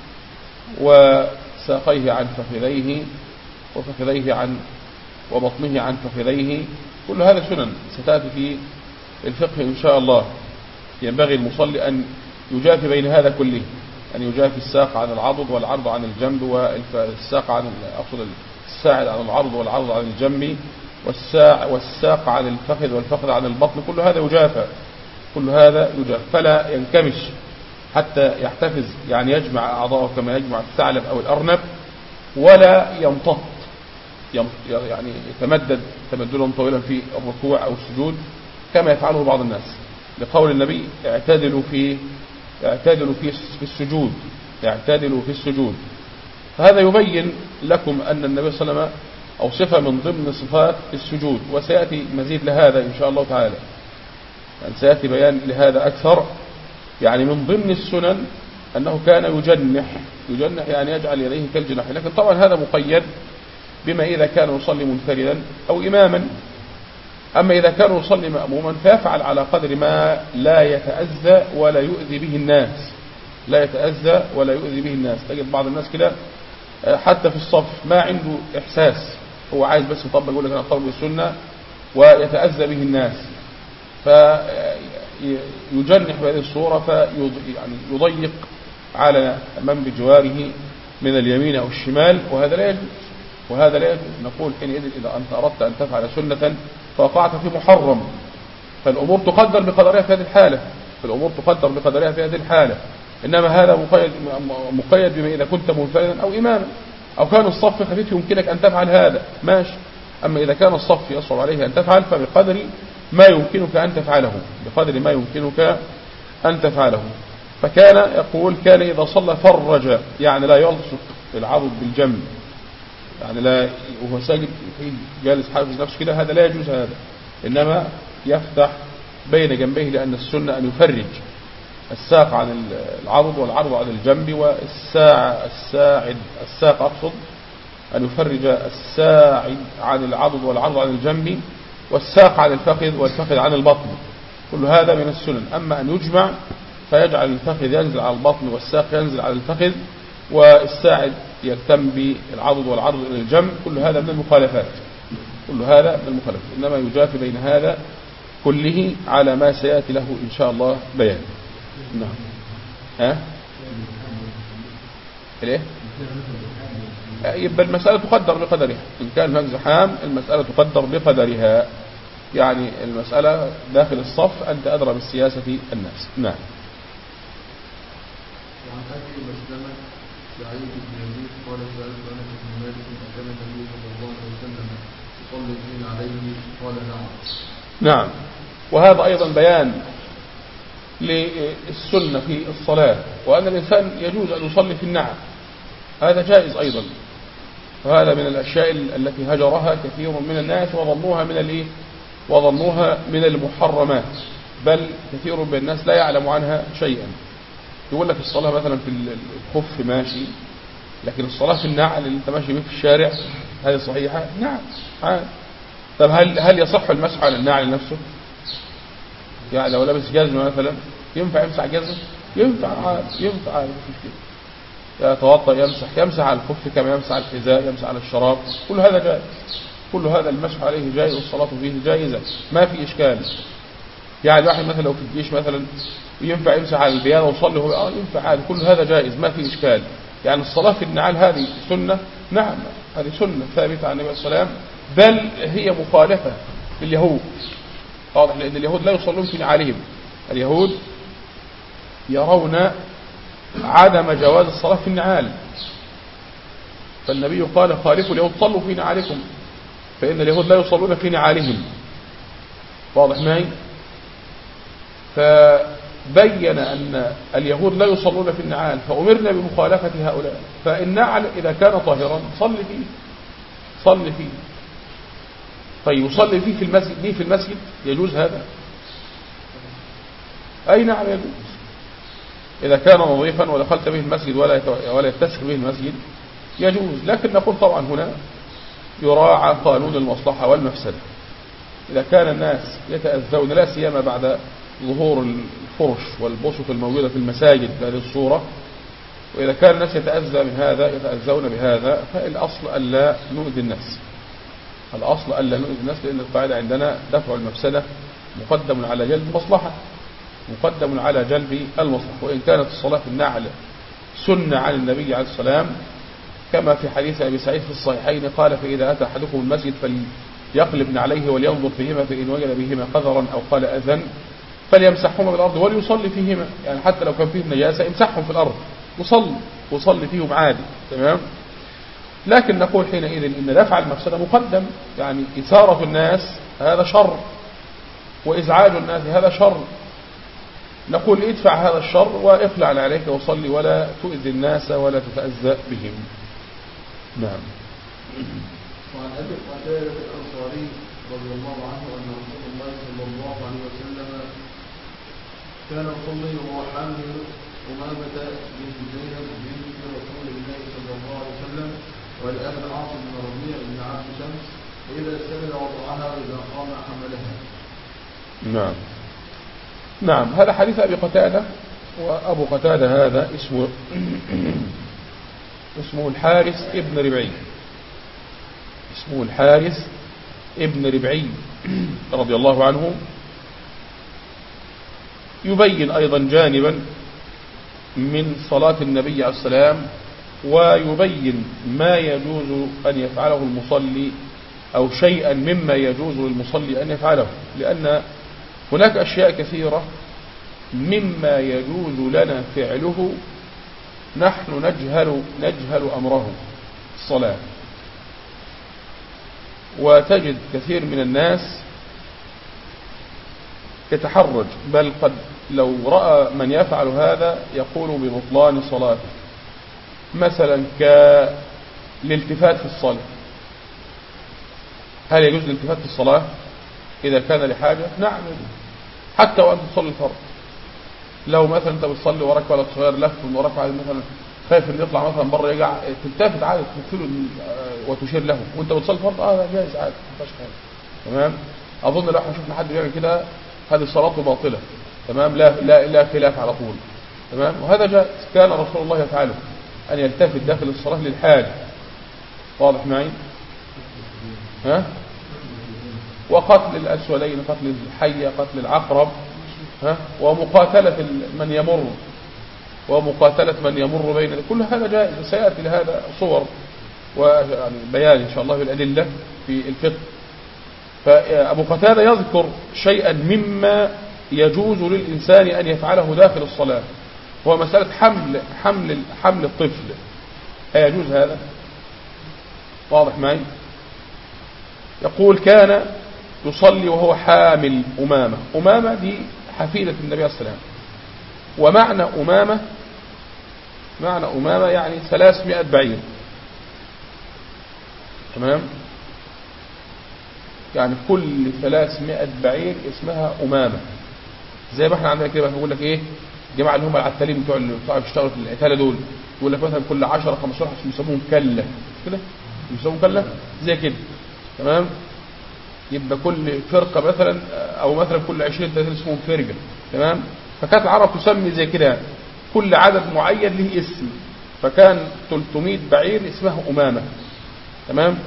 وساقيه عن فخذيه وفخذيه عن وبطنه عن فخذيه. كل هذا سنن ستأتي في الفقه إن شاء الله. ينبغي المصلي أن يجافي بين هذا كله، أن يجافي الساق عن العضد والعرض عن الجنب، والساق عن أقصد الساعد عن العرض والعرض عن الجنب، والساع والساق عن الفخذ والفخذ عن البطن. كل هذا يجافى، كل هذا يجافى، فلا ينكمش حتى يحتفز، يعني يجمع أعضاءه كما يجمع الثعلب أو الأرنب، ولا يمتط يعني يتمدد تمددا طويلا في الركوع أو السجود كما يفعله بعض الناس، لقول النبي اعتدلوا في اعتدلوا في السجود اعتدلوا في السجود. فهذا يبين لكم أن النبي صلى الله عليه وسلم أو صفة من ضمن صفات السجود، وسيأتي مزيد لهذا إن شاء الله تعالى، يعني سيأتي بيان لهذا أكثر. يعني من ضمن السنن أنه كان يجنح يجنح يعني يجعل يديه كالجناح، لكن طبعا هذا مقيد بما إذا كان يصلي منفردا أو إماما. أما إذا كان يصلي مأموما فيفعل على قدر ما لا يتأذى ولا يؤذي به الناس لا يتأذى ولا يؤذي به الناس. تجد بعض الناس كده حتى في الصف ما عنده إحساس، هو عايز بس يطبق، يقول لك أنا أطبق السنة، ويتأذى به الناس، فيجنح بهذه الصورة فيضيق على من بجواره من اليمين أو الشمال، وهذا لا يجوز وهذا لا يجوز. نقول حينئذ إذا أنت أردت أن تفعل سنة فوقعت في محرم، فالأمور تقدر بقدرها في هذه الحالة فالأمور تقدر بقدرها في هذه الحالة إنما هذا مقيد مقيد بما إذا كنت منفردا أو إماما، أو كان الصف خفيف يمكنك أن تفعل هذا ماشي. أما إذا كان الصف يصعب عليه أن تفعل فبقدر ما يمكنك أن تفعله بقدر ما يمكنك أن تفعله. فكان يقول كان إذا صلى فرج، يعني لا يلصق العضد بالجنب، يعني لا وهو ساجد جالس حافظ نفسه كده، هذا لا يجوز هذا، إنما يفتح بين جنبيه، لأن السنة أن يفرج الساق عن العضد والعرض عن الجنب، والساع الساعد الساق أقصد أن يفرج الساعد عن العضد والعرض عن الجنب، والساق عن الفخذ والفخذ عن البطن. كل هذا من السنن. أما أن يجمع فيجعل الفخذ ينزل على البطن والساق ينزل على الفخذ والساعد يهتم بالعضد والعرض إلى الجنب، كل هذا من المخالفات كل هذا من المخالفات إنما يجافي بين هذا كله على ما سيأتي له إن شاء الله بيان. نعم. ها ليه؟ يبقى المسألة تقدر بقدرها، إن كان هناك زحام المسألة تقدر بقدرها، يعني المسألة داخل الصف أنت أدرى بالسياسة في الناس. نعم. وعن أبي مسلمة سعيد بن يزيد قال سألت أنس بن مالك أكان النبي صلى الله عليه وسلم يصلي اثنين عليه؟ قال نعم. نعم. وهذا أيضا بيان للسنة في الصلاة، وأن الإنسان يجوز أن يصلي في النعم، هذا جائز أيضا، وهذا من الأشياء التي هجرها كثير من الناس وظنوها من الإيه وظنوها من المحرمات، بل كثير من الناس لا يعلم عنها شيئا. يقول لك الصلاة مثلا في الخف ماشي، لكن الصلاة في النعل اللي انت ماشي بيه في الشارع هذه صحيحة؟ نعم عادي. طب هل هل يصح المسح على النعل نفسه؟ يعني لو لابس جزمة مثلا ينفع يمسح جزمة؟ ينفع عادي ينفع عادي مفيش كده. يتوضأ يمسح يمسح على الخف كما يمسح على الحذاء، يمسح على الشراب، كل هذا جائز، كل هذا المسح عليه جائز والصلاة فيه جائزة، ما في إشكال. يعني واحد مثلا لو في الجيش مثلا ينفع يمسح على البيانة ويصلي هو اه ينفع عادي، كل هذا جائز ما في إشكال. يعني الصلاة في النعال هذه سنة، نعم هذه سنة ثابتة عن النبي صلى الله عليه وسلم، بل هي مخالفة لليهود، واضح، لأن اليهود لا يصلون في نعالهم، اليهود يرون عدم جواز الصلاة في النعال، فالنبي قال خالفوا اليهود صلوا في نعالكم، فإن اليهود لا يصلون في نعالهم، واضح معي؟ بين أن اليهود لا يصلون في النعال فأمرنا بمخالفة هؤلاء، فالنعل إذا كان طاهرا صل فيه صل فيه طيب يصلي فيه في المسجد ليه في المسجد يجوز هذا؟ أي نعم يجوز إذا كان نظيفا ودخلت به المسجد ولا ولا يتسخ به المسجد يجوز، لكن نقول طبعا هنا يراعى قانون المصلحة والمفسدة. إذا كان الناس يتأذون لا سيما بعد ظهور الفرش والبسط الموجودة في المساجد بهذه الصورة، وإذا كان الناس يتأذى من هذا يتأذون بهذا فالأصل ألا نؤذي الناس، الأصل ألا نؤذي الناس، لأن القاعدة عندنا دفع المفسدة مقدم على جلب المصلحة مقدم على جلب المصلحة. وإن كانت الصلاة في النعل سنة عن النبي عليه السلام كما في حديث أبي سعيد في الصحيحين قال فإذا أتى أحدكم المسجد فليقلب عليه ولينظر فيهما فإن وجد بهما قذرا أو قال أذن فليمسحهما بالأرض وليصلي فيهما، يعني حتى لو كان فيه نجاسة يمسحهم في الأرض وصلي وصلي فيهم عادي. تمام. لكن نقول حينئذ إن دفع المفسدة مقدم، يعني إثارة الناس هذا شر وإزعاج الناس هذا شر، نقول ادفع هذا الشر واخلع عليك وصلي ولا تؤذي الناس ولا تتأذى بهم. نعم. وعن أبي قتادة الأنصاري رضي الله عنه أن رسول الله صلى الله عليه وسلم كان يصلي وهو حامل أمامة بنت زينب بنت رسول الله صلى الله عليه وسلم ولأهل عاصم بن ربيع بن عبد شمس، فإذا سمل وضعها وإذا قام حملها. نعم نعم هذا حديث أبي قتادة، وأبو قتادة هذا اسمه اسمه الحارث ابن ربعي اسمه الحارث ابن ربعي رضي الله عنه، يبين أيضا جانبا من صلاة النبي عليه السلام ويبين ما يجوز أن يفعله المصلي أو شيئا مما يجوز للمصلي أن يفعله، لأن هناك أشياء كثيرة مما يجوز لنا فعله نحن نجهل نجهل أمره الصلاة، وتجد كثير من الناس يتحرج، بل قد لو رأى من يفعل هذا يقول ببطلان صلاته، مثلا كالالتفات في الصلاة. هل يجوز الالتفات في الصلاة إذا كان لحاجة؟ نعم يجوز، حتى وأنت تصلي الفرض. لو مثلا أنت بتصلي وراك ولد صغير لف من وراك عايز مثلا خايف إنه يطلع مثلا بره يرجع، تلتفت عادي تمثله وتشير له وأنت بتصلي الفرض، اه جايز عادي ما فيهاش حاجة. تمام. أظن لو احنا شفنا حد بيعمل كده هذه صلاته باطلة. تمام. لا لا لا خلاف على طول. تمام. وهذا جاء كان رسول الله يفعله، أن يلتفت داخل الصلاة للحاجة. واضح معي؟ ها؟ وقتل الأسودين، قتل الحية، قتل العقرب، ها؟ ومقاتلة من يمر ومقاتلة من يمر بين، كل هذا جائز. سيأتي لهذا صور ويعني بيان إن شاء الله بالأدلة في الفقه. فأبو قتادة يذكر شيئا مما يجوز للإنسان أن يفعله داخل الصلاة، هو مسألة حمل حمل حمل الطفل. أيجوز هذا؟ واضح معي؟ يقول كان يصلي وهو حامل أمامة. أمامة دي حفيدة النبي عليه السلام، ومعنى أمامة معنى أمامة يعني ثلاثمائة بعير. تمام. يعني كل ثلاثمائة بعير اسمها أمامة، زي ما احنا عندنا كده بنقول لك ايه جماعة اللي هم العتالين بتوع اللي بيشتغلوا في العتالة دول، يقول لك مثلا كل عشرة خمستاشر يسموهم كلة كده، يسموهم كلة زي كده. تمام. يبقى كل فرقة مثلا او مثلا كل عشرين ثلاثين اسمهم فرقة. تمام. فكانت العرب تسمي زي كده كل عدد معين له اسم، فكان ثلاثمائة بعير اسمها أمامة. تمام.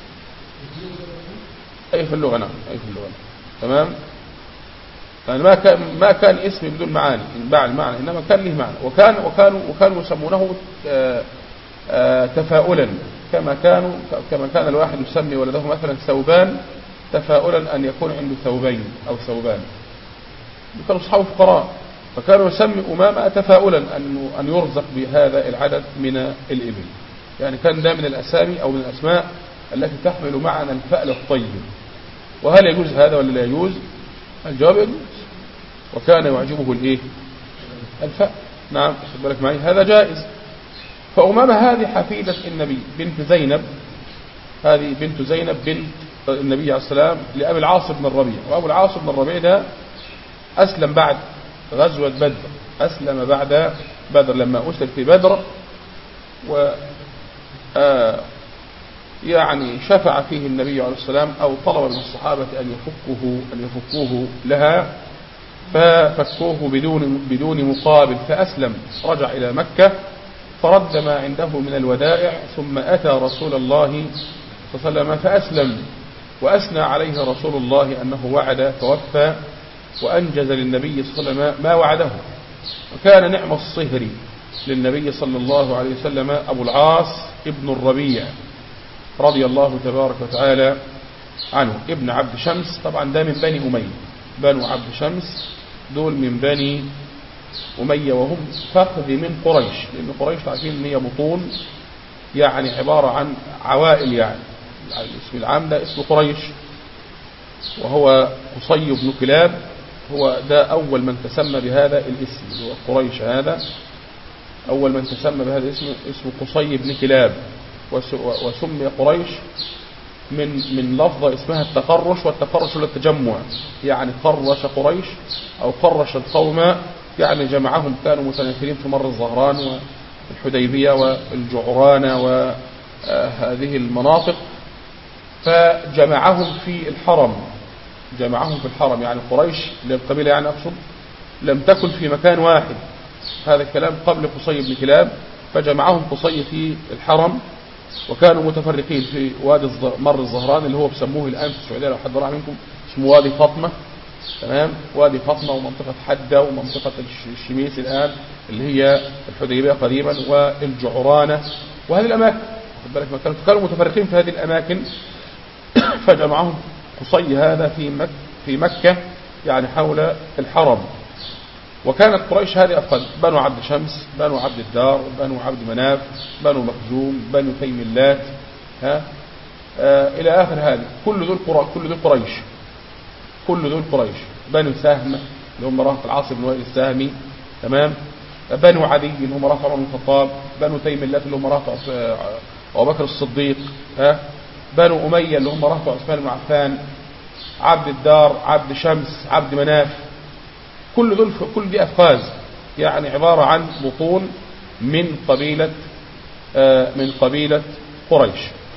أي في اللغة. نعم أي في اللغة. تمام. يعني ما كان ما كان اسم بدون معاني باع المعنى، إنما كان له معنى، وكان وكانوا وكانوا يسمونه تفاؤلا، كما كانوا كما كان الواحد يسمي ولده مثلا ثوبان تفاؤلا أن يكون عنده ثوبين أو ثوبان. كانوا أصحاب فقراء، فكانوا يسمي أمامة تفاؤلا أن أن يرزق بهذا العدد من الإبل. يعني كان ده من الأسامي أو من الأسماء التي تحمل معنى الفأل الطيب. وهل يجوز هذا ولا لا يجوز؟ الجواب يجوز. وكان يعجبه الايه الفأ. نعم خد بالك معي، هذا جائز. فأمامة هذه حفيدة النبي بنت زينب، هذه بنت زينب بنت النبي عليه السلام لأبي العاص بن الربيع، وأبو العاص بن الربيع ده أسلم بعد غزوة بدر، أسلم بعد بدر لما أسر في بدر، و آه يعني شفع فيه النبي عليه السلام أو طلب من الصحابة أن يفكوه أن يفكوه لها، ففكوه بدون بدون مقابل، فأسلم، رجع إلى مكة فرد ما عنده من الودائع، ثم أتى رسول الله صلى الله عليه وسلم فأسلم، وأثنى عليه رسول الله أنه وعد توفى، وأنجز للنبي صلى الله عليه وسلم ما وعده. وكان نعم الصهر للنبي صلى الله عليه وسلم أبو العاص ابن الربيع رضي الله تبارك وتعالى عنه، ابن عبد شمس، طبعا ده من بني أمية، بنو عبد شمس دول من بني أمية، وهم فخذ من قريش، لأن قريش تعرفين أن هي بطون، يعني عبارة عن عوائل، يعني الاسم العام ده اسم قريش، وهو قصي بن كلاب، هو ده أول من تسمى بهذا الاسم، هو قريش، هذا أول من تسمى بهذا الاسم اسمه قصي بن كلاب، وسمي قريش من من لفظة اسمها التقرش، والتقرش هو التجمع، يعني قرش قريش أو قرش القوم، يعني جمعهم، كانوا متناثرين في مر الظهران والحديبية والجعران وهذه المناطق، فجمعهم في الحرم، جمعهم في الحرم، يعني قريش للقبيلة يعني أقصد لم تكن في مكان واحد، هذا الكلام قبل قصي بن كلاب، فجمعهم قصي في الحرم، وكانوا متفرقين في وادي مر الظهران اللي هو بسموه الآن في السعودية لو حد راح منكم اسمه وادي فاطمة، تمام، وادي فاطمة ومنطقة حدة ومنطقة الشميس الآن اللي هي الحديبية قريبا والجعرانة وهذه الأماكن، خد بالك، كانوا كانوا متفرقين في هذه الأماكن، فجمعهم قصي هذا في مكة في مكة يعني حول الحرم. وكانت قريش هذه أفقد، بنو عبد شمس، بنو عبد الدار، بنو عبد مناف، بنو مخزوم، بنو تيم اللات، ها آه إلى آخر هذه، كل دول قرى كل دول قريش كل دول قريش بنو سهم اللي هم رهط العاص بن وائل السهمي، تمام، بنو عدي اللي هم رهط عمر بن الخطاب، بنو تيم اللات اللي هم رهط أبو بكر الصديق، ها بنو أمية اللي هم رهط عثمان بن عفان، عبد الدار، عبد شمس، عبد مناف، كل دول كل دي أفخاذ، يعني عبارة عن بطون من قبيلة من قبيلة قريش.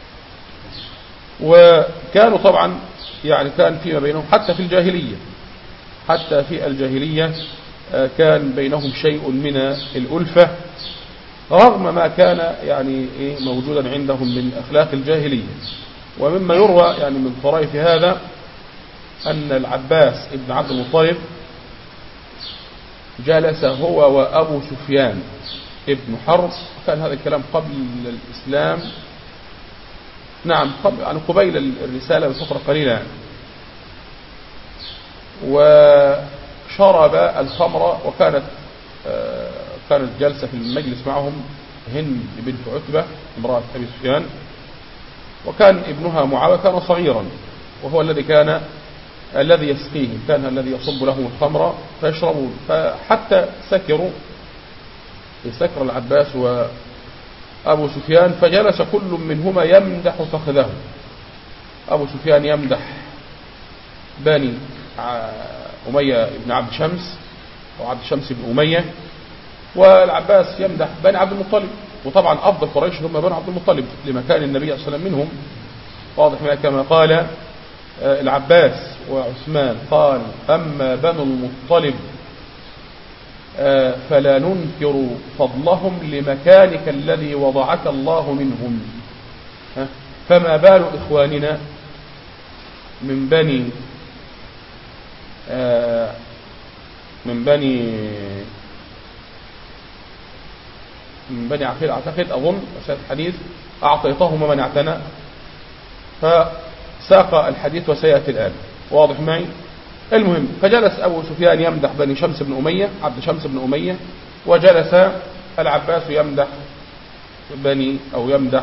وكانوا طبعا يعني كان فيما بينهم حتى في الجاهلية حتى في الجاهلية كان بينهم شيء من الألفة، رغم ما كان يعني موجودا عندهم من أخلاق الجاهلية. ومما يروى يعني من طرائف هذا أن العباس ابن عبد المطلب جلس هو وأبو سفيان ابن حرب، كان هذا الكلام قبل الإسلام، نعم قبل يعني قبيل الرسالة بفترة قليلة يعني، وشرب الخمر، وكانت آه كانت جلسة في المجلس معهم هند بنت عتبة امرأة أبي سفيان، وكان ابنها معاوية كان صغيرا، وهو الذي كان الذي يسقيهم، كان الذي يصب لهم الخمر فيشربون، فحتى سكروا سكر العباس وأبو سفيان، فجلس كل منهما يمدح فخذه، أبو سفيان يمدح بني أمية بن عبد شمس أو عبد شمس بن أمية، والعباس يمدح بني عبد المطلب، وطبعا أفضل قريش هم بني عبد المطلب لمكان النبي صلى الله عليه وسلم منهم، واضح كما قال العباس وعثمان قال: أما بنو المطلب فلا ننكر فضلهم لمكانك الذي وضعك الله منهم، فما بال إخواننا من بني من بني من بني عقيل أعتقد أظن الحديث أعطيتهم من اعتنى، فساق الحديث وسيأتي الآن، واضح معي. المهم، فجلس أبو سفيان يمدح بني شمس بن أمية عبد شمس بن أمية، وجلس العباس يمدح بني أو يمدح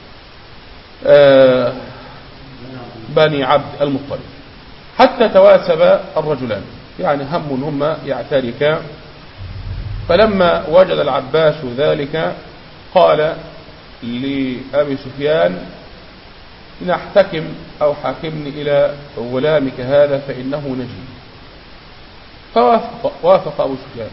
آه بني عبد المطلب، حتى تواسب الرجلان، يعني هم هم يعتركا فلما وجد العباس ذلك قال لأبي سفيان إن احتكم أو حاكمني إلى غلامك هذا فإنه نجي. فوافق وافق أبو سفيان.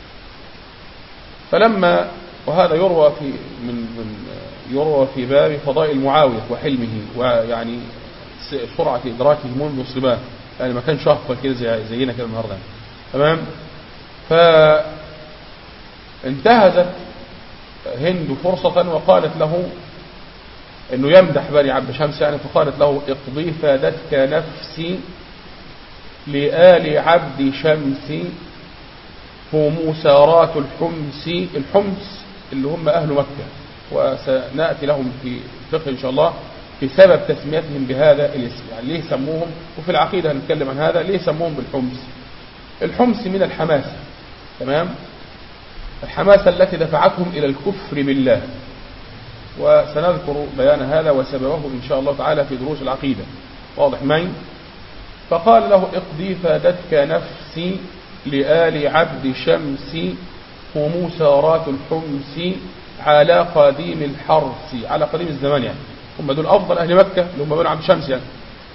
فلما وهذا يروى في من, من يروى في باب فضائل معاوية وحلمه ويعني سرعة إدراكه منذ الصباه، يعني ما كان شهر كده زي زينا كده النهارده. تمام. فانتهزت هند فرصة وقالت له انه يمدح بني عبد شمس يعني، فقالت له اقضي فادتك نفسي لآل عبد شمس هم سارات الحمس. الحمس اللي هم أهل مكة، وسنأتي لهم في فقه إن شاء الله في سبب تسميتهم بهذا الاسم، يعني ليه سموهم، وفي العقيدة هنتكلم عن هذا ليه سموهم بالحمس. الحمس من الحماسة. تمام. الحماسة التي دفعتهم إلى الكفر بالله، وسنذكر بيان هذا وسببه إن شاء الله تعالى في دروس العقيدة. واضح معي؟ فقال له اقضي فادتك نفسي لآل عبد شمس هم سارات الحمس على قديم الحرس، على قديم الزمان يعني، هم دول أفضل أهل مكة اللي هم بني عبد شمس يعني.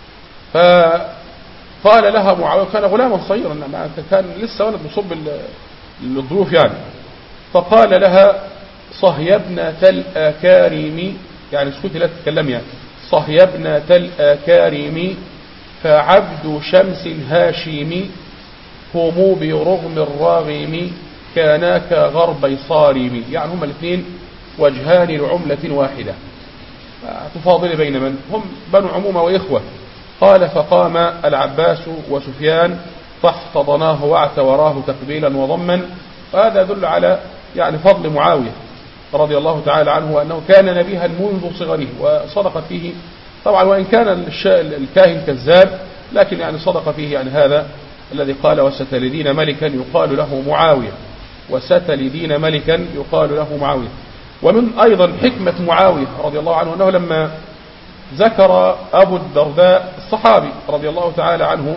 فقال لها معاوية، كان غلاما صغيرا كان لسه ولد مصب للضيوف يعني، فقال لها صهي ابنة الأكارم، يعني اسكتي لا تتكلمي يعني، صهي ابنة الأكارم فعبد شمس هاشم هم برغم الراغم كاناك غربي صارم، يعني هم الاثنين وجهان لعملة واحدة تفاضل بين من هم بنو عمومة وإخوة. قال فقام العباس وسفيان فاحتضناه واعتوراه تقبيلا وضما. وهذا يدل على يعني فضل معاوية رضي الله تعالى عنه، وأنه كان نبيها منذ صغره وصدق فيه طبعا، وإن كان الكاهن كذاب لكن يعني صدق فيه يعني هذا الذي قال وستلدين ملكا يقال له معاوية، وستلدين ملكا يقال له معاوية. ومن أيضا حكمة معاوية رضي الله عنه أنه لما ذكر أبو الدرداء الصحابي رضي الله تعالى عنه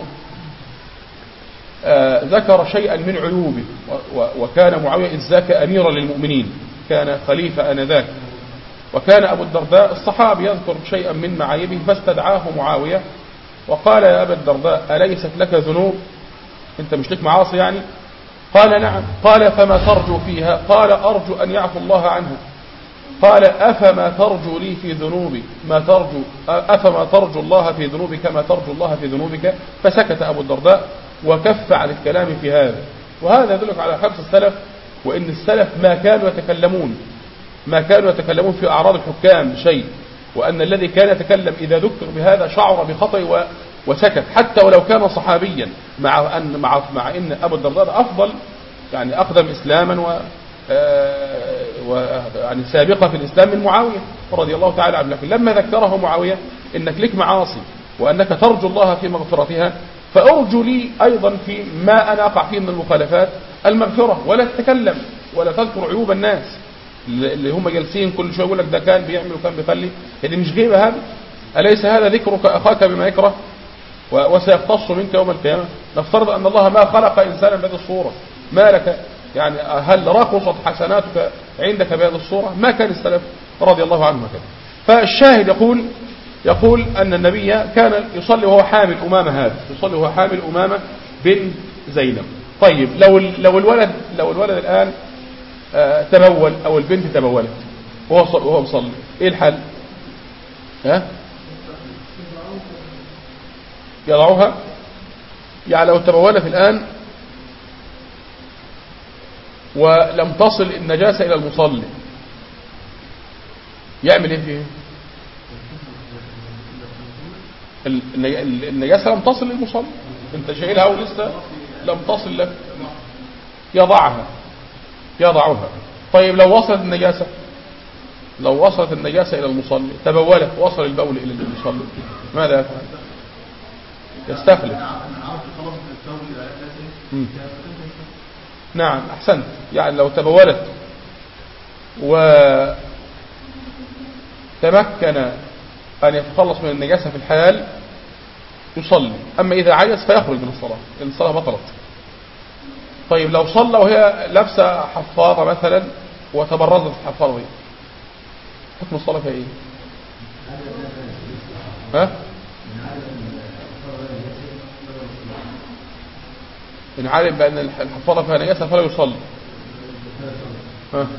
آه ذكر شيئا من عيوبه، وكان معاوية إذ ذاك أميرا للمؤمنين، كان خليفة آنذاك، وكان أبو الدرداء الصحابي يذكر شيئا من معايبه، فاستدعاه معاوية وقال يا أبا الدرداء أليست لك ذنوب؟ أنت مش لك معاصي يعني؟ قال نعم. قال فما ترجو فيها؟ قال أرجو أن يعفو الله عنها. قال أفما ترجو لي في ذنوبي ما ترجو أفما ترجو الله في ذنوبي كما ترجو الله في ذنوبك؟ فسكت أبو الدرداء وكف عن الكلام في هذا. وهذا يدلك على حرص السلف، وإن السلف ما كانوا يتكلمون ما كانوا يتكلمون في أعراض الحكام بشيء، وأن الذي كان يتكلم إذا ذكر بهذا شعر بخطأ وسكت حتى ولو كان صحابيا، مع أن مع مع إن أبو الدرداء أفضل يعني أقدم إسلاما و ويعني سابقة في الإسلام من معاوية رضي الله تعالى عنه. لكن لما ذكره معاوية إنك لك معاصي وأنك ترجو الله في مغفرتها، فأرجو لي أيضا في ما أنا أقع فيه من المخالفات المغفرة، ولا تتكلم ولا تذكر عيوب الناس اللي هم جالسين كل شوية يقول لك ده كان بيعمل وكان بيخلي، اللي مش غيبة هذا. أليس هذا ذكرك أخاك بما يكره وسيقتص منك يوم القيامة؟ نفترض أن الله ما خلق إنسانا بهذه الصورة، ما لك يعني؟ هل رقصت حسناتك عندك بهذه الصورة؟ ما كان السلف رضي الله عنهم كذا. فالشاهد يقول يقول أن النبي كان يصلي وهو حامل أمامة، هذا يصلي وهو حامل أمامة بنت زينب. طيب لو لو الولد لو الولد الآن تبول أو البنت تبولت وهو وهو مصلي، إيه الحل؟ ها؟ يضعوها؟ يعني لو تبولت الآن ولم تصل النجاسة إلى المصلي يعمل إيه فيه؟ النجاسة لم تصل للمصلي، أنت شايلها ولسه لم تصل لك، يضعها يضعها. طيب لو وصلت النجاسة لو وصلت النجاسة إلى المصلي، تبولت وصل البول إلى المصلي، ماذا يفعل؟ يستخلف. نعم أحسنت. يعني لو تبولت وتمكن أن يتخلص من النجاسة في الحال يصلي، أما إذا عجز فيخرج من الصلاة، لأن الصلاة بطلت. طيب لو صلى وهي لابسة حفاضة مثلا وتبرزت الحفاضة دي، حكم الصلاة فيها ايه؟ ها؟ إن علم بأن الحفاضة فيها نجاسة فلا يصلي. ها؟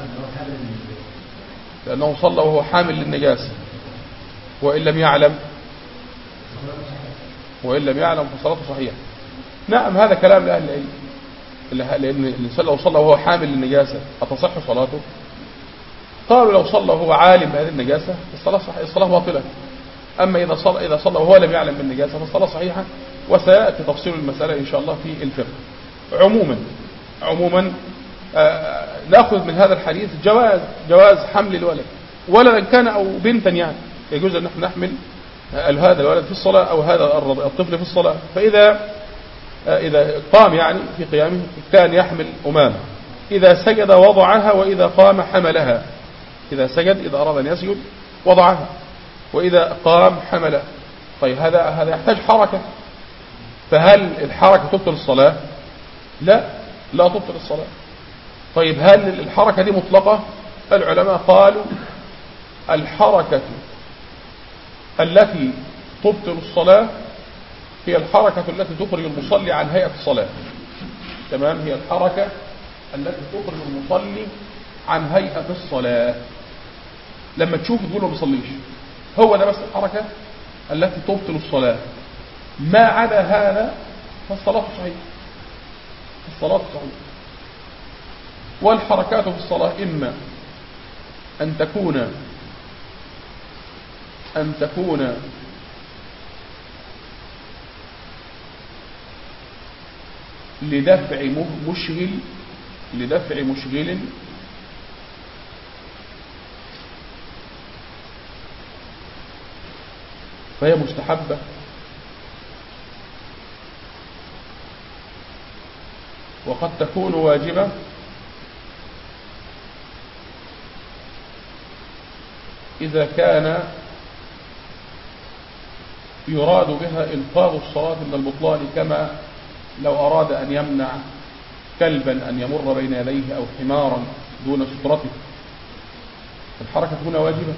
لأنه صلى وهو حامل للنجاسة، وإن لم يعلم وإن لم يعلم فصلاته صحيحة. نعم هذا كلام لأهل العلم، لأن الإنسان لو صلى وهو حامل للنجاسة أتصح صلاته؟ قالوا لو صلى وهو عالم بهذه النجاسة الصلاة صحيحة، الصلاة باطلة. أما إذا صلى إذا صلى وهو لم يعلم بالنجاسة فالصلاة صحيحة، وسيأتي تفصيل المسألة إن شاء الله في الفقه. عموما عموما آه نأخذ من هذا الحديث جواز جواز حمل الولد، ولدا كان أو بنتا، يعني يجوز أن نحن نحمل هذا الولد في الصلاة أو هذا الطفل في الصلاة. فإذا آه إذا قام يعني في قيامه كان يحمل أمامه، إذا سجد وضعها، وإذا قام حملها. إذا سجد إذا أراد أن يسجد وضعها، وإذا قام حملها. طيب هذا هذا يحتاج حركة، فهل الحركة تبطل الصلاة؟ لا لا تبطل الصلاة. طيب هل الحركة دي مطلقة؟ العلماء قالوا الحركة التي تبطل الصلاة هي الحركة التي تخرج المصلي عن هيئة الصلاة. تمام، هي الحركة التي تخرج المصلي عن هيئة الصلاة. لما تشوف تقول له ما بيصليش، هو ده بس الحركة التي تبطل الصلاة. ما عدا هذا فالصلاة صحيحة، الصلاة صحيحة. والحركات في الصلاة إما أن تكون أن تكون لدفع مشغل لدفع مشغل فهي مستحبة، وقد تكون واجبة إذا كان يراد بها إنقاذ الصلاة من البطلان، كما لو أراد أن يمنع كلبا أن يمر بين يديه أو حمارا دون سترته، الحركة هنا واجبة.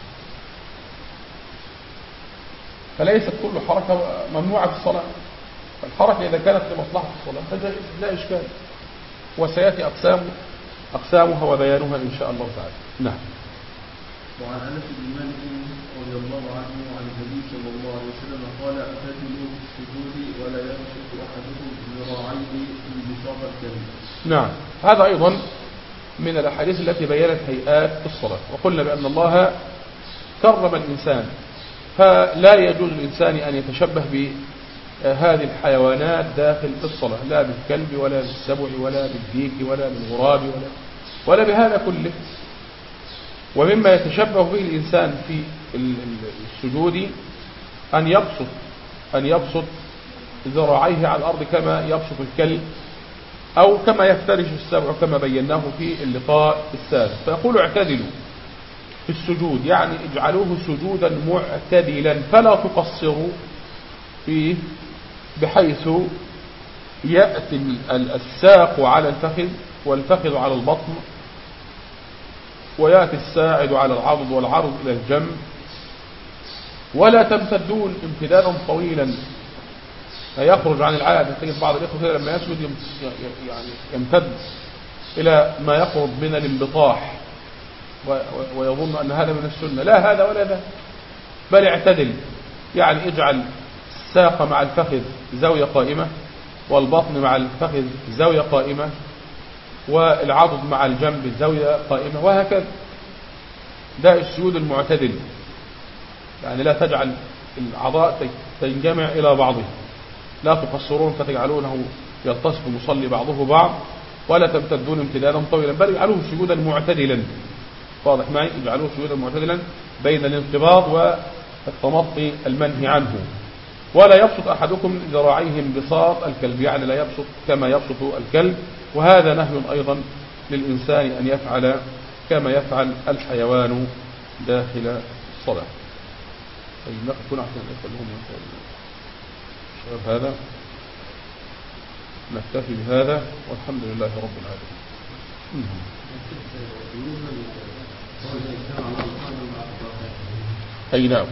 فليست كل حركة ممنوعة في الصلاة، الحركة إذا كانت لمصلحة الصلاة فجائز لا إشكال، وسيأتي أقسام أقسامها وبيانها إن شاء الله تعالى. نعم. وعن أنس بن مالك رضي الله عنه عن النبي صلى الله عليه وسلم قال: اعتدلوا في السجود ولا يبسط أحدكم ذراعيه انبساط الكلب. نعم، هذا أيضا من الأحاديث التي بيّنت هيئات الصلاة، وقلنا بأن الله كرم الإنسان، فلا يجوز للإنسان أن يتشبه بهذه الحيوانات داخل الصلاة، لا بالكلب ولا بالسبع ولا بالديك ولا بالغراب ولا, ولا بهذا كله. ومما يتشبه به الإنسان في السجود أن يبسط أن يبسط ذراعيه على الأرض كما يبسط الكلب، أو كما يفترش السبع كما بيناه في اللقاء السابق. فيقول: اعتدلوا في السجود، يعني اجعلوه سجودا معتدلا فلا تقصروا فيه، بحيث يأتي الساق على الفخذ والفخذ على البطن، ويأتي الساعد على العضد والعرض إلى الجنب، ولا تمتدون امتدادا طويلا يخرج عن العادة. تجد بعض الإخوة لما يسجد يعني يمتد إلى ما يقرب من الانبطاح ويظن أن هذا من السنة. لا هذا ولا ذا، بل اعتدل، يعني اجعل الساق مع الفخذ زاوية قائمة، والبطن مع الفخذ زاوية قائمة، والعضد مع الجنب زاوية قائمة، وهكذا. ده السجود المعتدل، يعني لا تجعل الأعضاء تنجمع إلى بعضها، لا تقصرون فتجعلونه يلتصق المصلي بعضه بعض، ولا تمتدون امتدادا طويلا، بل اجعلوه سجودا معتدلا. واضح معي؟ اجعلوه سجودا معتدلا بين الانقباض والتمطي المنهي عنه. ولا يبسط أحدكم ذراعيه انبساط الكلب، يعني لا يبسط كما يبسط الكلب، وهذا نهي أيضا للإنسان أن يفعل كما يفعل الحيوان داخل الصلاة. طيب نأخذ عشان الإخوة لهم الشباب هذا. نكتفي بهذا والحمد لله رب العالمين. أي نعم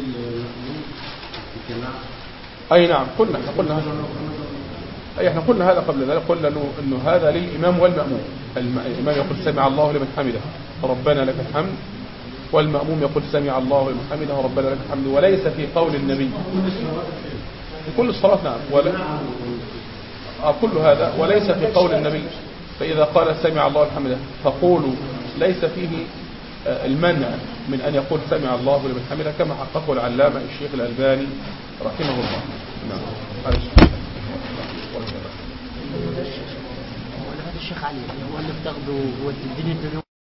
أي نعم قلنا احنا قلنا هذا أي احنا قلنا هذا قبل ذلك، قلنا إنه إنه هذا للإمام والمأموم. الإمام يقول سمع الله لمن حمده ربنا لك الحمد، والمأموم يقول سمع الله لمن حمده ربنا لك الحمد، وليس في قول النبي في كل الصلاة. نعم ولا كل هذا وليس في قول النبي. فإذا قال سمع الله لمن حمده فقولوا ليس فيه المنع من أن يقول سمع الله لمن حمده، كما حققه العلامة الشيخ الألباني رحمه الله. نعم هذا الشيخ علي هو اللي بتاخده هو الدين الدنيا